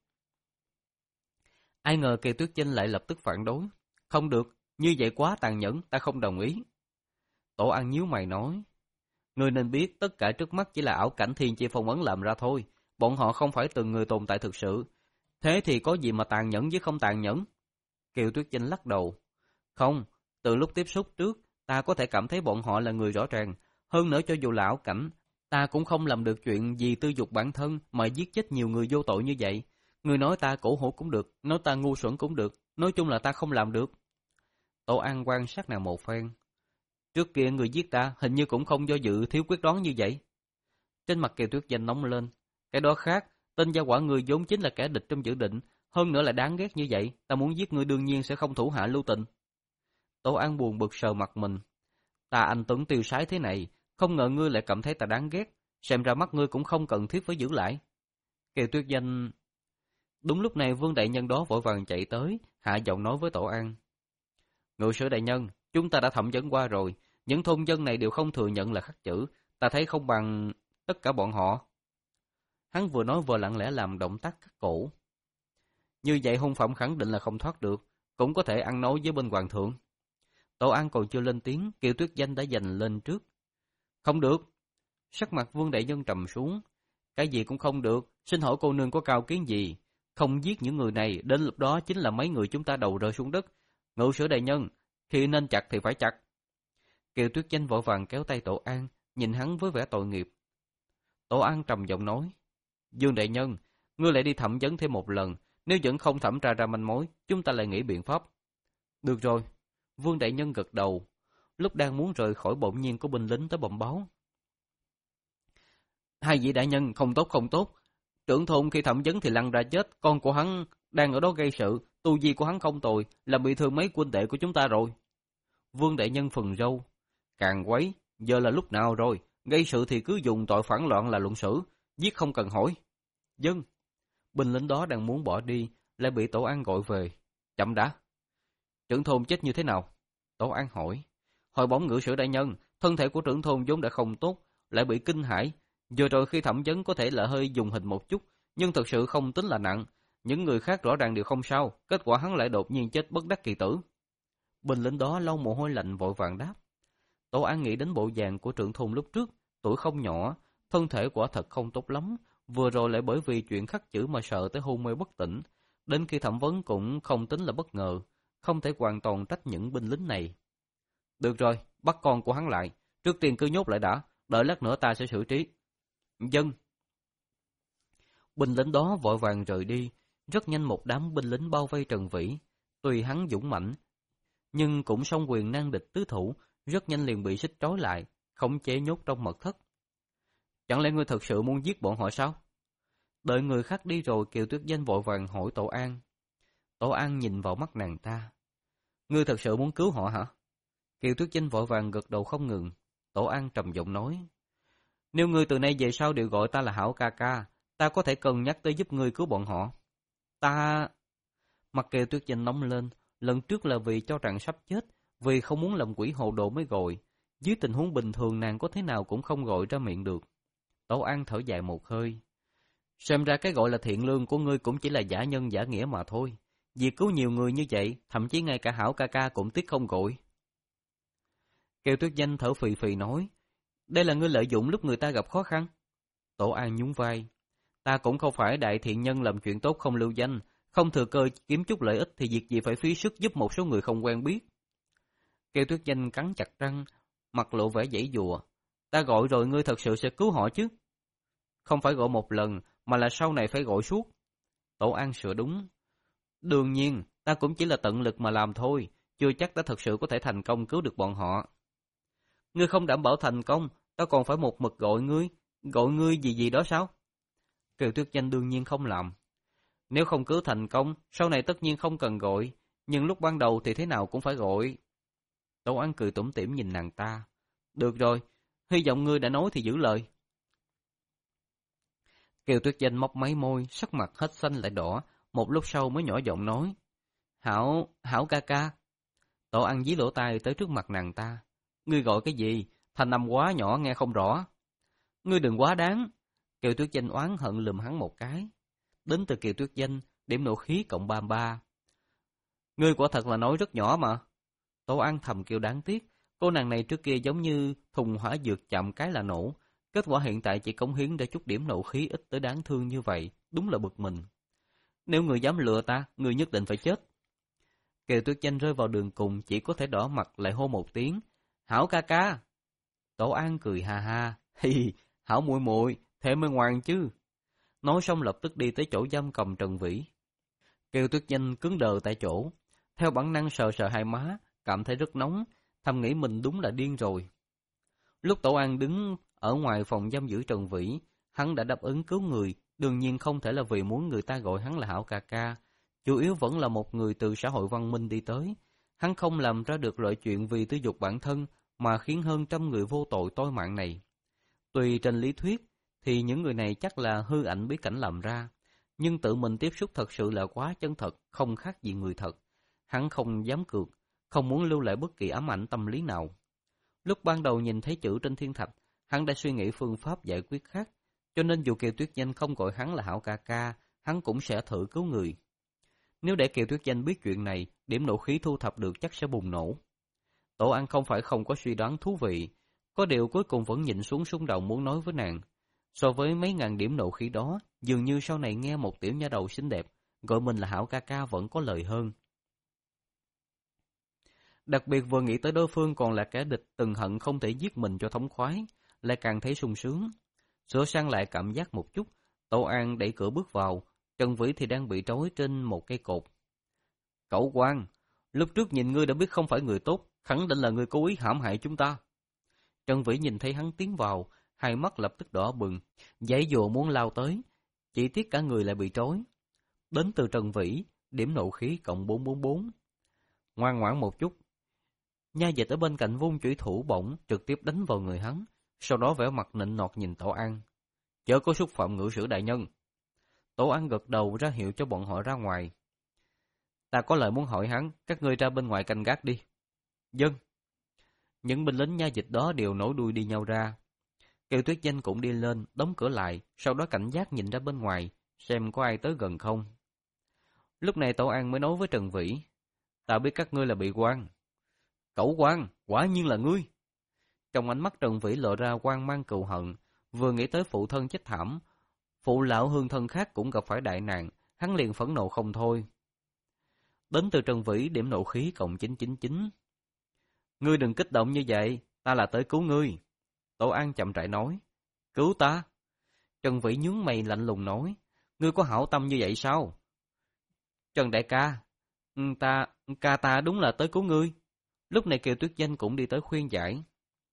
Ai ngờ Kỳ Tuyết Chinh lại lập tức phản đối. Không được, như vậy quá tàn nhẫn, ta không đồng ý. Tổ An nhíu mày nói. Ngươi nên biết tất cả trước mắt chỉ là ảo cảnh thiên chi phong ấn làm ra thôi. Bọn họ không phải từng người tồn tại thực sự. Thế thì có gì mà tàn nhẫn với không tàn nhẫn? Kiều Tuyết Chinh lắc đầu. Không, từ lúc tiếp xúc trước, ta có thể cảm thấy bọn họ là người rõ ràng. Hơn nữa cho dù là ảo cảnh, ta cũng không làm được chuyện vì tư dục bản thân mà giết chết nhiều người vô tội như vậy. Người nói ta cổ hủ cũng được, nói ta ngu xuẩn cũng được, nói chung là ta không làm được. Tổ An quan sát nàng một phen. Trước kia người giết ta hình như cũng không do dự thiếu quyết đoán như vậy. Trên mặt Kiều Tuyết Chinh nóng lên. Cái đó khác, tên gia quả người vốn chính là kẻ địch trong dự định, hơn nữa là đáng ghét như vậy, ta muốn giết ngươi đương nhiên sẽ không thủ hạ lưu tình. Tổ An buồn bực sờ mặt mình. Ta anh tuấn tiêu sái thế này, không ngờ ngươi lại cảm thấy ta đáng ghét, xem ra mắt ngươi cũng không cần thiết phải giữ lại. Kiều Tuyết Danh. Đúng lúc này Vương đại nhân đó vội vàng chạy tới, hạ giọng nói với Tổ An. Ngự sử đại nhân, chúng ta đã thẩm vấn qua rồi, những thôn dân này đều không thừa nhận là khắc chữ, ta thấy không bằng tất cả bọn họ. Hắn vừa nói vừa lặng lẽ làm động tác cắt cổ. Như vậy hung phạm khẳng định là không thoát được, cũng có thể ăn nói với bên hoàng thượng. Tổ An còn chưa lên tiếng, Kiều Tuyết Danh đã giành lên trước. Không được. Sắc mặt Vương đại nhân trầm xuống. Cái gì cũng không được, xin hỏi cô nương có cao kiến gì? Không giết những người này, đến lúc đó chính là mấy người chúng ta đầu rơi xuống đất. Ngự sử đại nhân, khi nên chặt thì phải chặt. Kiều Tuyết Danh vội vàng kéo tay Tổ An, nhìn hắn với vẻ tội nghiệp. Tổ An trầm giọng nói. Dương đại nhân, ngươi lại đi thẩm vấn thêm một lần, nếu vẫn không thẩm tra ra manh mối, chúng ta lại nghĩ biện pháp. Được rồi. Vương đại nhân gật đầu. Lúc đang muốn rời khỏi bỗng nhiên có binh lính tới bẩm báo. Hai vị đại nhân, không tốt không tốt. Trưởng thôn khi thẩm vấn thì lăn ra chết, con của hắn đang ở đó gây sự, tu vi của hắn không tồi, làm bị thương mấy huynh đệ của chúng ta rồi. Vương đại nhân phừng râu. Càng quấy, giờ là lúc nào rồi, gây sự thì cứ dùng tội phản loạn là luận xử, giết không cần hỏi. Dân. Binh lính đó đang muốn bỏ đi, lại bị Tổ An gọi về. Chậm đã. Trưởng thôn chết như thế nào? Tổ An hỏi. Hồi bóng ngự sử đại nhân, thân thể của trưởng thôn vốn đã không tốt, lại bị kinh hãi. Vừa rồi khi thẩm vấn có thể là hơi dùng hình một chút, nhưng thật sự không tính là nặng. Những người khác rõ ràng đều không sao, kết quả hắn lại đột nhiên chết bất đắc kỳ tử. Binh lính đó lau mồ hôi lạnh vội vàng đáp. Tổ An nghĩ đến bộ dạng của trưởng thôn lúc trước, tuổi không nhỏ, thân thể quả thật không tốt lắm, vừa rồi lại bởi vì chuyện khắc chữ mà sợ tới hôn mê bất tỉnh, đến khi thẩm vấn cũng không tính là bất ngờ, không thể hoàn toàn trách những binh lính này. Được rồi, bắt con của hắn lại, trước tiên cứ nhốt lại đã, đợi lát nữa ta sẽ xử trí. Dân. Binh lính đó vội vàng rời đi, rất nhanh một đám binh lính bao vây Trần Vĩ, tuy hắn dũng mãnh, nhưng cũng song quyền nan địch tứ thủ, rất nhanh liền bị xích trói lại, khống chế nhốt trong mật thất. Chẳng lẽ ngươi thật sự muốn giết bọn họ sao? Đợi người khác đi rồi, Kiều Tuyết Danh vội vàng hỏi Tổ An. Tổ An nhìn vào mắt nàng ta. Ngươi thật sự muốn cứu họ hả? Kiều Tuyết Danh vội vàng gật đầu không ngừng. Tổ An trầm giọng nói. Nếu ngươi từ nay về sau đều gọi ta là Hảo ca ca, ta có thể cân nhắc tới giúp ngươi cứu bọn họ. Ta... Mặt Kiều Tuyết Danh nóng lên, lần trước là vì cho rằng sắp chết, vì không muốn làm quỷ hồ đồ mới gọi. Dưới tình huống bình thường nàng có thế nào cũng không gọi ra miệng được. Tổ An thở dài một hơi. Xem ra cái gọi là thiện lương của ngươi cũng chỉ là giả nhân giả nghĩa mà thôi. Vì cứu nhiều người như vậy, thậm chí ngay cả Hảo ca ca cũng tiếc không gọi. Kiều Tuyết Danh thở phì phì nói. Đây là ngươi lợi dụng lúc người ta gặp khó khăn. Tổ An nhún vai. Ta cũng không phải đại thiện nhân làm chuyện tốt không lưu danh, không thừa cơ kiếm chút lợi ích thì việc gì phải phí sức giúp một số người không quen biết. Kiều Tuyết Danh cắn chặt răng, mặt lộ vẻ giãy giụa. Ta gọi rồi ngươi thật sự sẽ cứu họ chứ? Không phải gọi một lần, mà là sau này phải gọi suốt. Tổ An sửa đúng. Đương nhiên, ta cũng chỉ là tận lực mà làm thôi, chưa chắc ta thật sự có thể thành công cứu được bọn họ. Ngươi không đảm bảo thành công, ta còn phải một mực gọi ngươi, gọi ngươi gì gì đó sao? Kiều Tuyết Danh đương nhiên không làm. Nếu không cứu thành công, sau này tất nhiên không cần gọi, nhưng lúc ban đầu thì thế nào cũng phải gọi. Tố An cười tủm tỉm nhìn nàng ta. Được rồi, hy vọng ngươi đã nói thì giữ lời. Kiều Tuyết Danh móc máy môi, sắc mặt hết xanh lại đỏ, một lúc sau mới nhỏ giọng nói. Hảo, Hảo ca ca. Tố An dí lỗ tai tới trước mặt nàng ta. Ngươi gọi cái gì? Thanh âm quá nhỏ nghe không rõ. Ngươi đừng quá đáng. Kiều Tuyết Danh oán hận lườm hắn một cái. Đến từ Kiều Tuyết Danh, điểm nộ khí cộng ba mươi ba. Ngươi quả thật là nói rất nhỏ mà. Tố An thầm kêu đáng tiếc. Cô nàng này trước kia giống như thùng hỏa dược chạm cái là nổ. Kết quả hiện tại chỉ cống hiến để chút điểm nộ khí ít tới đáng thương như vậy. Đúng là bực mình. Nếu người dám lừa ta, người nhất định phải chết. Kiều Tuyết Danh rơi vào đường cùng, chỉ có thể đỏ mặt lại hô một tiếng. Hảo ca ca. Tố An cười ha ha. Hi, Hảo muội muội, thế mới ngoan chứ. Nói xong lập tức đi tới chỗ giam cầm Trần Vĩ. Kiều Tuyết Danh cứng đờ tại chỗ. Theo bản năng sờ sờ hai má, cảm thấy rất nóng, thầm nghĩ mình đúng là điên rồi. Lúc Tổ An đứng ở ngoài phòng giam giữ Trần Vĩ, hắn đã đáp ứng cứu người, đương nhiên không thể là vì muốn người ta gọi hắn là Hảo ca ca. Chủ yếu vẫn là một người từ xã hội văn minh đi tới. Hắn không làm ra được loại chuyện vì tư dục bản thân mà khiến hơn trăm người vô tội toi mạng này. Tuy trên lý thuyết thì những người này chắc là hư ảnh bí cảnh làm ra, nhưng tự mình tiếp xúc thật sự là quá chân thật, không khác gì người thật. Hắn không dám cược, không muốn lưu lại bất kỳ ám ảnh tâm lý nào. Lúc ban đầu nhìn thấy chữ trên thiên thạch, hắn đã suy nghĩ phương pháp giải quyết khác, cho nên dù Kiều Tuyết Danh không gọi hắn là Hảo ca ca, hắn cũng sẽ thử cứu người. Nếu để Kiều Tuyết Danh biết chuyện này, điểm nộ khí thu thập được chắc sẽ bùng nổ. Tổ An không phải không có suy đoán thú vị, có điều cuối cùng vẫn nhịn xuống xung động muốn nói với nàng. So với mấy ngàn điểm nộ khí đó, dường như sau này nghe một tiểu nha đầu xinh đẹp, gọi mình là Hảo ca ca vẫn có lời hơn. Đặc biệt vừa nghĩ tới đối phương còn là kẻ địch từng hận không thể giết mình cho thống khoái, lại càng thấy sung sướng. Sửa sang lại cảm giác một chút, Tổ An đẩy cửa bước vào, Trần Vĩ thì đang bị trói trên một cây cột. Cẩu quan, lúc trước nhìn ngươi đã biết không phải người tốt, khẳng định là người cố ý hãm hại chúng ta. Trần Vĩ nhìn thấy hắn tiến vào, hai mắt lập tức đỏ bừng, giãy giụa muốn lao tới, chỉ tiếc cả người lại bị trói. Đến từ Trần Vĩ, điểm nộ khí cộng bốn bốn bốn. Ngoan ngoãn một chút. Nha dịch ở bên cạnh vung chủy thủ bổng trực tiếp đánh vào người hắn, sau đó vẻ mặt nịnh nọt nhìn Tổ An. Chớ có xúc phạm ngự sử đại nhân. Tổ An gật đầu ra hiệu cho bọn họ ra ngoài. Ta có lời muốn hỏi hắn, các ngươi ra bên ngoài canh gác đi. Dân. Những binh lính nha dịch đó đều nổi đuôi đi nhau ra. Kiều Tuyết Danh cũng đi lên, đóng cửa lại, sau đó cảnh giác nhìn ra bên ngoài, xem có ai tới gần không. Lúc này Tổ An mới nói với Trần Vĩ. Ta biết các ngươi là bị quan. Cẩu quan, quả nhiên là ngươi. Trong ánh mắt Trần Vĩ lộ ra quan mang cừu hận, vừa nghĩ tới phụ thân chết thảm, phụ lão hương thân khác cũng gặp phải đại nạn, hắn liền phẫn nộ không thôi. Đến từ Trần Vĩ điểm nộ khí cộng chín chín chín. Ngươi đừng kích động như vậy, ta là tới cứu ngươi. Tổ An chậm rãi nói. Cứu ta? Trần Vĩ nhướng mày lạnh lùng nói. Ngươi có hảo tâm như vậy sao? Trần đại ca, ta, ca ta đúng là tới cứu ngươi. Lúc này Kiều Tuyết Danh cũng đi tới khuyên giải.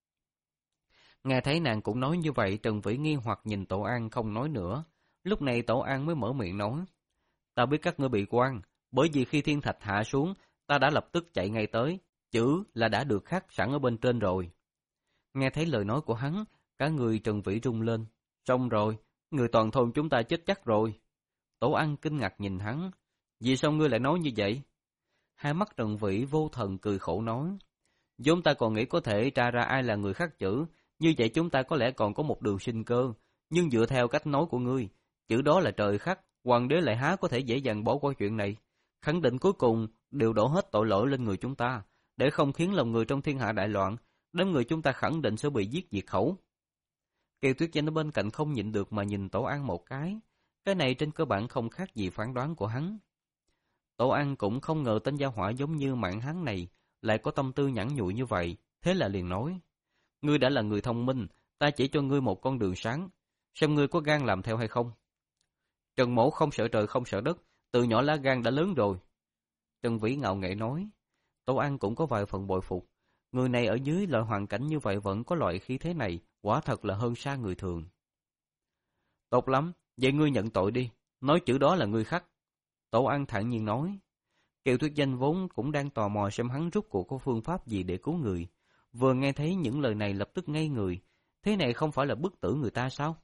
Nghe thấy nàng cũng nói như vậy, Trần Vĩ nghi hoặc nhìn Tổ An không nói nữa. Lúc này Tổ An mới mở miệng nói. Ta biết các ngươi bị quan, bởi vì khi thiên thạch hạ xuống, ta đã lập tức chạy ngay tới, chữ là đã được khắc sẵn ở bên trên rồi. Nghe thấy lời nói của hắn, cả người Trần Vĩ rung lên. Xong rồi, người toàn thôn chúng ta chết chắc rồi. Tổ An kinh ngạc nhìn hắn. Vì sao ngươi lại nói như vậy? Hai mắt Trần Vĩ vô thần cười khổ nói. Chúng ta còn nghĩ có thể tra ra ai là người khắc chữ, như vậy chúng ta có lẽ còn có một đường sinh cơ. Nhưng dựa theo cách nói của ngươi, chữ đó là trời khắc, hoàng đế lại há có thể dễ dàng bỏ qua chuyện này. Khẳng định cuối cùng đều đổ hết tội lỗi lên người chúng ta, để không khiến lòng người trong thiên hạ đại loạn, đám người chúng ta khẳng định sẽ bị giết diệt khẩu. Kiều Tuyết Danh ở bên cạnh không nhịn được mà nhìn Tổ An một cái. Cái này trên cơ bản không khác gì phán đoán của hắn. Tổ An cũng không ngờ tên gia hỏa giống như mạng hắn này lại có tâm tư nhẵn nhụi như vậy, thế là liền nói. Ngươi đã là người thông minh, ta chỉ cho ngươi một con đường sáng, xem ngươi có gan làm theo hay không. Trần Mỗ không sợ trời không sợ đất, từ nhỏ lá gan đã lớn rồi. Trần Vĩ ngạo nghễ nói. Tổ An cũng có vài phần bội phục. Người này ở dưới loại hoàn cảnh như vậy vẫn có loại khí thế này, quả thật là hơn xa người thường. Tốt lắm, Vậy ngươi nhận tội đi, nói chữ đó là ngươi khắc. Tổ An thản nhiên nói. Kiều Tuyết Danh vốn cũng đang tò mò xem hắn rút cuộc có phương pháp gì để cứu người. Vừa nghe thấy những lời này lập tức ngây người. Thế này không phải là bức tử người ta sao?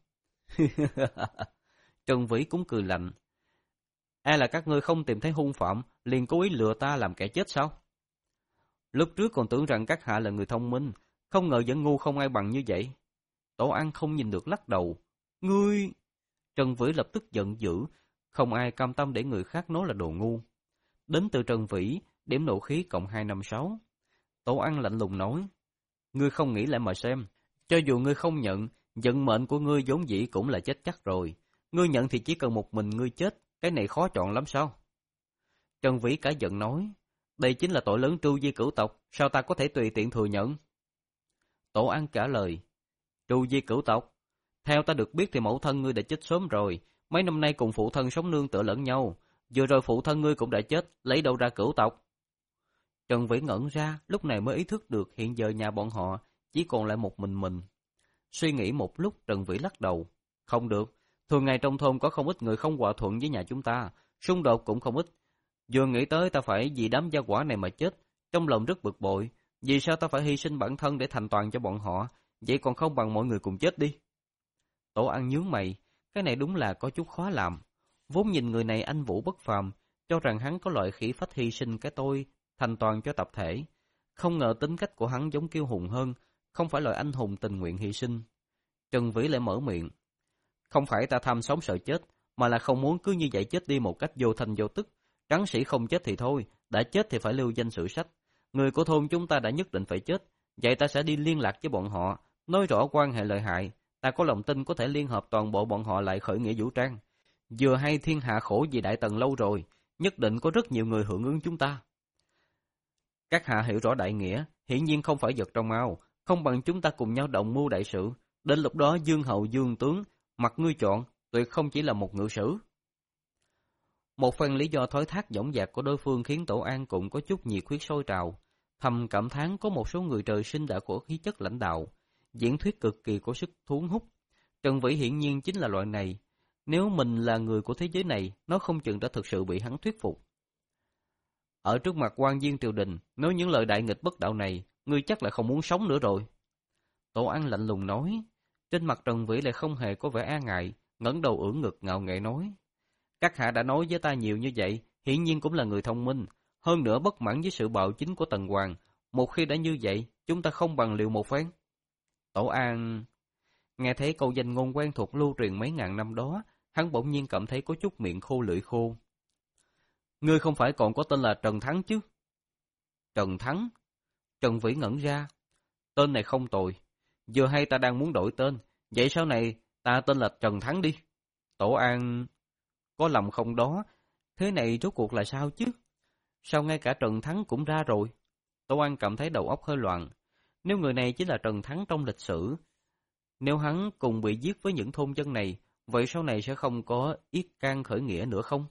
Trần Vĩ cũng cười lạnh. E là các ngươi không tìm thấy hung phạm, liền cố ý lừa ta làm kẻ chết sao? Lúc trước còn tưởng rằng các hạ là người thông minh, không ngờ vẫn ngu không ai bằng như vậy. Tổ An không nhìn được lắc đầu. Ngươi... Trần Vĩ lập tức giận dữ, không ai cam tâm để người khác nói là đồ ngu. Đến từ Trần Vĩ, điểm nộ khí cộng hai năm sáu. Tổ An lạnh lùng nói. Ngươi không nghĩ lại mà xem, cho dù ngươi không nhận, vận mệnh của ngươi vốn dĩ cũng là chết chắc rồi. Ngươi nhận thì chỉ cần một mình ngươi chết, cái này khó chọn lắm sao? Trần Vĩ cả giận nói. Đây chính là tội lớn tru di cửu tộc, sao ta có thể tùy tiện thừa nhận? Tổ An trả lời. Tru di cửu tộc? Theo ta được biết thì mẫu thân ngươi đã chết sớm rồi, mấy năm nay cùng phụ thân sống nương tựa lẫn nhau. Vừa rồi phụ thân ngươi cũng đã chết, lấy đâu ra cửu tộc? Trần Vĩ ngẩn ra, lúc này mới ý thức được hiện giờ nhà bọn họ chỉ còn lại một mình mình. Suy nghĩ một lúc, Trần Vĩ lắc đầu. Không được, thường ngày trong thôn có không ít người không hòa thuận với nhà chúng ta, xung đột cũng không ít. Vừa nghĩ tới ta phải vì đám gia quả này mà chết, trong lòng rất bực bội. Vì sao ta phải hy sinh bản thân để thành toàn cho bọn họ, vậy còn không bằng mọi người cùng chết đi. Tổ An nhướng mày, cái này đúng là có chút khó làm. Vốn nhìn người này anh vũ bất phàm, cho rằng hắn có loại khỉ phách hy sinh cái tôi, thành toàn cho tập thể. Không ngờ tính cách của hắn giống kiêu hùng hơn, không phải loại anh hùng tình nguyện hy sinh. Trần Vĩ lại mở miệng. Không phải ta tham sống sợ chết, mà là không muốn cứ như vậy chết đi một cách vô thành vô tức. Tráng sĩ không chết thì thôi, đã chết thì phải lưu danh sử sách. Người của thôn chúng ta đã nhất định phải chết, vậy ta sẽ đi liên lạc với bọn họ, nói rõ quan hệ lợi hại. Ta có lòng tin có thể liên hợp toàn bộ bọn họ lại khởi nghĩa vũ trang. Vừa hay thiên hạ khổ vì Đại Tần lâu rồi, nhất định có rất nhiều người hưởng ứng chúng ta. Các hạ hiểu rõ đại nghĩa, hiển nhiên không phải vật trong ao, không bằng chúng ta cùng nhau động mưu đại sự. Đến lúc đó dương hậu dương tướng, mặc ngươi chọn, tuyệt không chỉ là một ngự sử. Một phần lý do thối thác dõng dạc của đối phương khiến Tổ An cũng có chút nhiệt huyết sôi trào. Thầm cảm thán có một số người trời sinh đã có khí chất lãnh đạo, diễn thuyết cực kỳ có sức cuốn hút. Trần Vĩ hiển nhiên chính là loại này. Nếu mình là người của thế giới này, nó không chừng đã thực sự bị hắn thuyết phục. Ở trước mặt quan viên triều đình, nói những lời đại nghịch bất đạo này, ngươi chắc là không muốn sống nữa rồi. Tổ An lạnh lùng nói. Trên mặt Trần Vĩ lại không hề có vẻ e ngại, ngẩng đầu ưỡn ngực ngạo nghễ nói. Các hạ đã nói với ta nhiều như vậy, hiển nhiên cũng là người thông minh. Hơn nữa bất mãn với sự bạo chính của Tần Hoàng. Một khi đã như vậy, chúng ta không bằng liều một phen. Tổ An... Nghe thấy câu danh ngôn quen thuộc lưu truyền mấy ngàn năm đó, hắn bỗng nhiên cảm thấy có chút miệng khô lưỡi khô. Ngươi không phải còn có tên là Trần Thắng chứ? Trần Thắng? Trần Vĩ ngẩn ra. Tên này không tồi. Vừa hay ta đang muốn đổi tên, vậy sau này ta tên là Trần Thắng đi. Tổ An... Có lầm không đó? Thế này rốt cuộc là sao chứ? Sao ngay cả Trần Thắng cũng ra rồi? Tổ An cảm thấy đầu óc hơi loạn. Nếu người này chính là Trần Thắng trong lịch sử, nếu hắn cùng bị giết với những thôn dân này, vậy sau này sẽ không có yết can khởi nghĩa nữa không?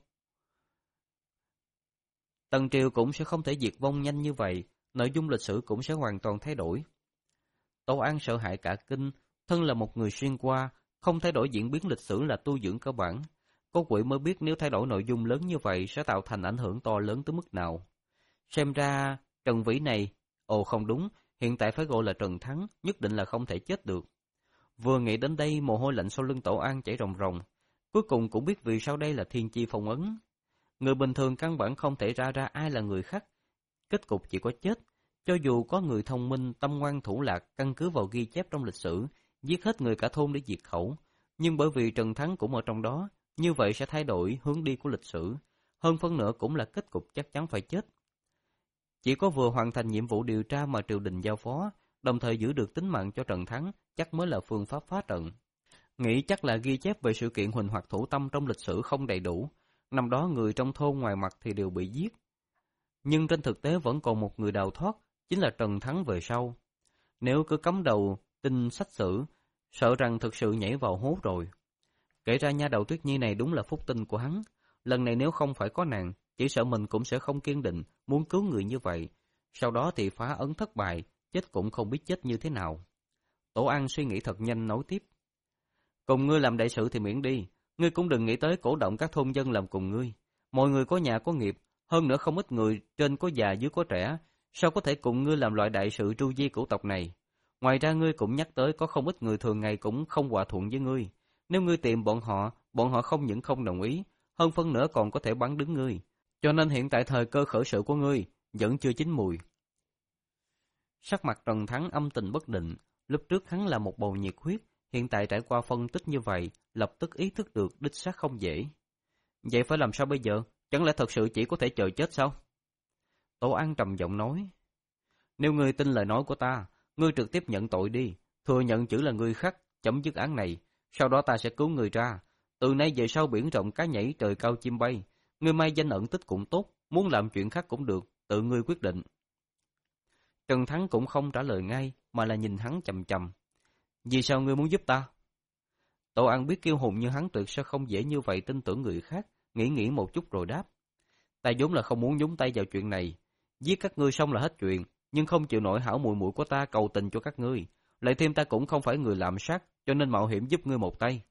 Tần triều cũng sẽ không thể diệt vong nhanh như vậy, nội dung lịch sử cũng sẽ hoàn toàn thay đổi. Tổ An sợ hãi cả kinh, thân là một người xuyên qua, không thay đổi diễn biến lịch sử là tu dưỡng cơ bản. Có quỷ mới biết nếu thay đổi nội dung lớn như vậy sẽ tạo thành ảnh hưởng to lớn tới mức nào. Xem ra, Trần Vĩ này, ồ không đúng, hiện tại phải gọi là Trần Thắng, nhất định là không thể chết được. Vừa nghĩ đến đây, mồ hôi lạnh sau lưng Tổ An chảy ròng ròng. Cuối cùng cũng biết vì sao đây là thiên chi phong ấn. Người bình thường căn bản không thể ra ra ai là người khác. Kết cục chỉ có chết. Cho dù có người thông minh, tâm ngoan thủ lạc, căn cứ vào ghi chép trong lịch sử, giết hết người cả thôn để diệt khẩu. Nhưng bởi vì Trần Thắng cũng ở trong đó, như vậy sẽ thay đổi hướng đi của lịch sử. Hơn phân nửa cũng là kết cục chắc chắn phải chết. Chỉ có vừa hoàn thành nhiệm vụ điều tra mà triều đình giao phó, đồng thời giữ được tính mạng cho Trần Thắng, chắc mới là phương pháp phá trận. Nghĩ chắc là ghi chép về sự kiện Huỳnh Hoặc Thủ Tâm trong lịch sử không đầy đủ. Năm đó người trong thôn ngoài mặt thì đều bị giết. Nhưng trên thực tế vẫn còn một người đào thoát, chính là Trần Thắng về sau. Nếu cứ cắm đầu tin sách sử, sợ rằng thực sự nhảy vào hố rồi. Kể ra nha đầu Tuyết Nhi này đúng là phúc tinh của hắn. Lần này nếu không phải có nàng, chỉ sợ mình cũng sẽ không kiên định, muốn cứu người như vậy. Sau đó thì phá ấn thất bại, chết cũng không biết chết như thế nào. Tổ An suy nghĩ thật nhanh nói tiếp. Cùng ngươi làm đại sự thì miễn đi, Ngươi cũng đừng nghĩ tới cổ động các thôn dân làm cùng ngươi. Mọi người có nhà có nghiệp, hơn nữa không ít người trên có già dưới có trẻ, sao có thể cùng ngươi làm loại đại sự tru di cửu tộc này. Ngoài ra ngươi cũng nhắc tới có không ít người thường ngày cũng không hòa thuận với ngươi. Nếu ngươi tìm bọn họ, bọn họ không những không đồng ý, hơn phân nữa còn có thể bắn đứng ngươi. Cho nên hiện tại thời cơ khởi sự của ngươi vẫn chưa chín mùi. Sắc mặt Trần Thắng âm tình bất định, lúc trước hắn là một bầu nhiệt huyết, hiện tại trải qua phân tích như vậy, lập tức ý thức được đích xác không dễ. Vậy phải làm sao bây giờ? Chẳng lẽ thật sự chỉ có thể chờ chết sao? Tổ An trầm giọng nói. Nếu ngươi tin lời nói của ta, ngươi trực tiếp nhận tội đi, thừa nhận chữ là ngươi khắc, chấm dứt án này, sau đó ta sẽ cứu ngươi ra. Từ nay về sau biển rộng cá nhảy trời cao chim bay, ngươi mai danh ẩn tích cũng tốt, muốn làm chuyện khác cũng được, tự ngươi quyết định. Trần Thắng cũng không trả lời ngay, mà là nhìn hắn chầm chầm. Vì sao ngươi muốn giúp ta? Tổ An biết kiêu hùng như hắn tuyệt sẽ không dễ như vậy tin tưởng người khác, nghĩ nghĩ một chút rồi đáp. Ta vốn là không muốn nhúng tay vào chuyện này, giết các ngươi xong là hết chuyện, nhưng không chịu nổi hảo muội muội của ta cầu tình cho các ngươi, lại thêm ta cũng không phải người lạm sát, cho nên mạo hiểm giúp ngươi một tay.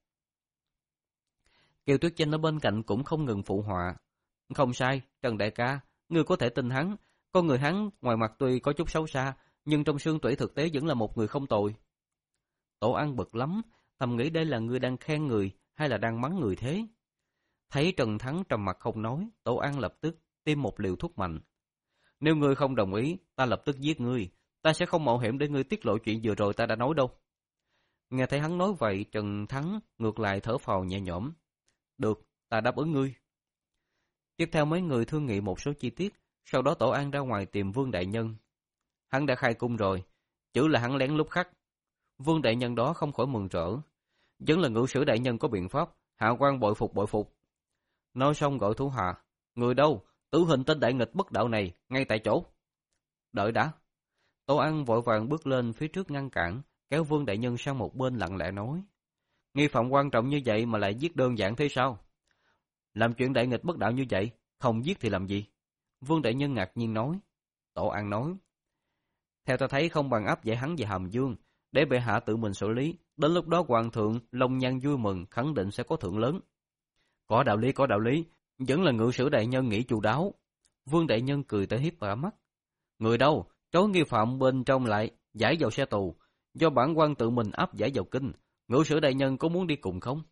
Kiều Tuyết Chinh ở bên cạnh cũng không ngừng phụ họa. Không sai, Trần đại ca, ngươi có thể tin hắn, con người hắn ngoài mặt tuy có chút xấu xa, nhưng trong xương tủy thực tế vẫn là một người không tồi. Tổ An bực lắm, thầm nghĩ đây là ngươi đang khen người hay là đang mắng người thế. Thấy Trần Thắng trầm mặt không nói, Tổ An lập tức tiêm một liều thuốc mạnh. Nếu ngươi không đồng ý, ta lập tức giết ngươi, ta sẽ không mạo hiểm để ngươi tiết lộ chuyện vừa rồi ta đã nói đâu. Nghe thấy hắn nói vậy, Trần Thắng ngược lại thở phào nhẹ nhõm. Được, ta đáp ứng ngươi. Tiếp theo mấy người thương nghị một số chi tiết, sau đó Tổ An ra ngoài tìm Vương Đại Nhân. Hắn đã khai cung rồi, chữ là hắn lén lút khắc. Vương Đại Nhân đó không khỏi mừng rỡ. Vẫn là ngự sử đại nhân có biện pháp, hạ quan bội phục bội phục. Nói xong gọi thủ hạ, người đâu, tử hình tên đại nghịch bất đạo này, ngay tại chỗ. Đợi đã. Tổ An vội vàng bước lên phía trước ngăn cản, kéo Vương Đại Nhân sang một bên lặng lẽ nói. Nghi phạm quan trọng như vậy mà lại giết đơn giản thế sao? Làm chuyện đại nghịch bất đạo như vậy, không giết thì làm gì? Vương Đại Nhân ngạc nhiên nói. Tổ An nói. Theo ta thấy không bằng áp giải hắn về Hàm Dương, để bệ hạ tự mình xử lý. Đến lúc đó hoàng thượng long nhan vui mừng, khẳng định sẽ có thưởng lớn. Có đạo lý, có đạo lý, vẫn là ngự sử đại nhân nghĩ chu đáo. Vương Đại Nhân cười tới hiếp cả mắt. Người đâu, trói nghi phạm bên trong lại, giải vào xe tù, do bản quan tự mình áp giải vào kinh. Ngự sử đại nhân có muốn đi cùng không?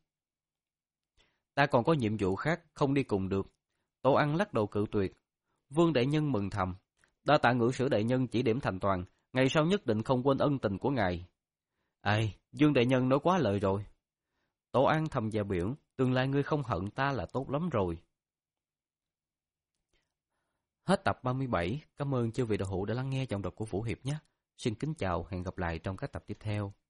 Ta còn có nhiệm vụ khác, không đi cùng được. Tổ An lắc đầu cự tuyệt. Vương Đại Nhân mừng thầm. Đa tạ ngự sử đại nhân chỉ điểm thành toàn, ngày sau nhất định không quên ân tình của ngài. Ai, Dương Đại Nhân nói quá lời rồi. Tổ An thầm dè biểu, tương lai ngươi không hận ta là tốt lắm rồi. Hết tập ba mươi bảy, cảm ơn chư vị đạo hữu đã lắng nghe giọng đọc của Vũ Hiệp nhé. Xin kính chào, hẹn gặp lại trong các tập tiếp theo.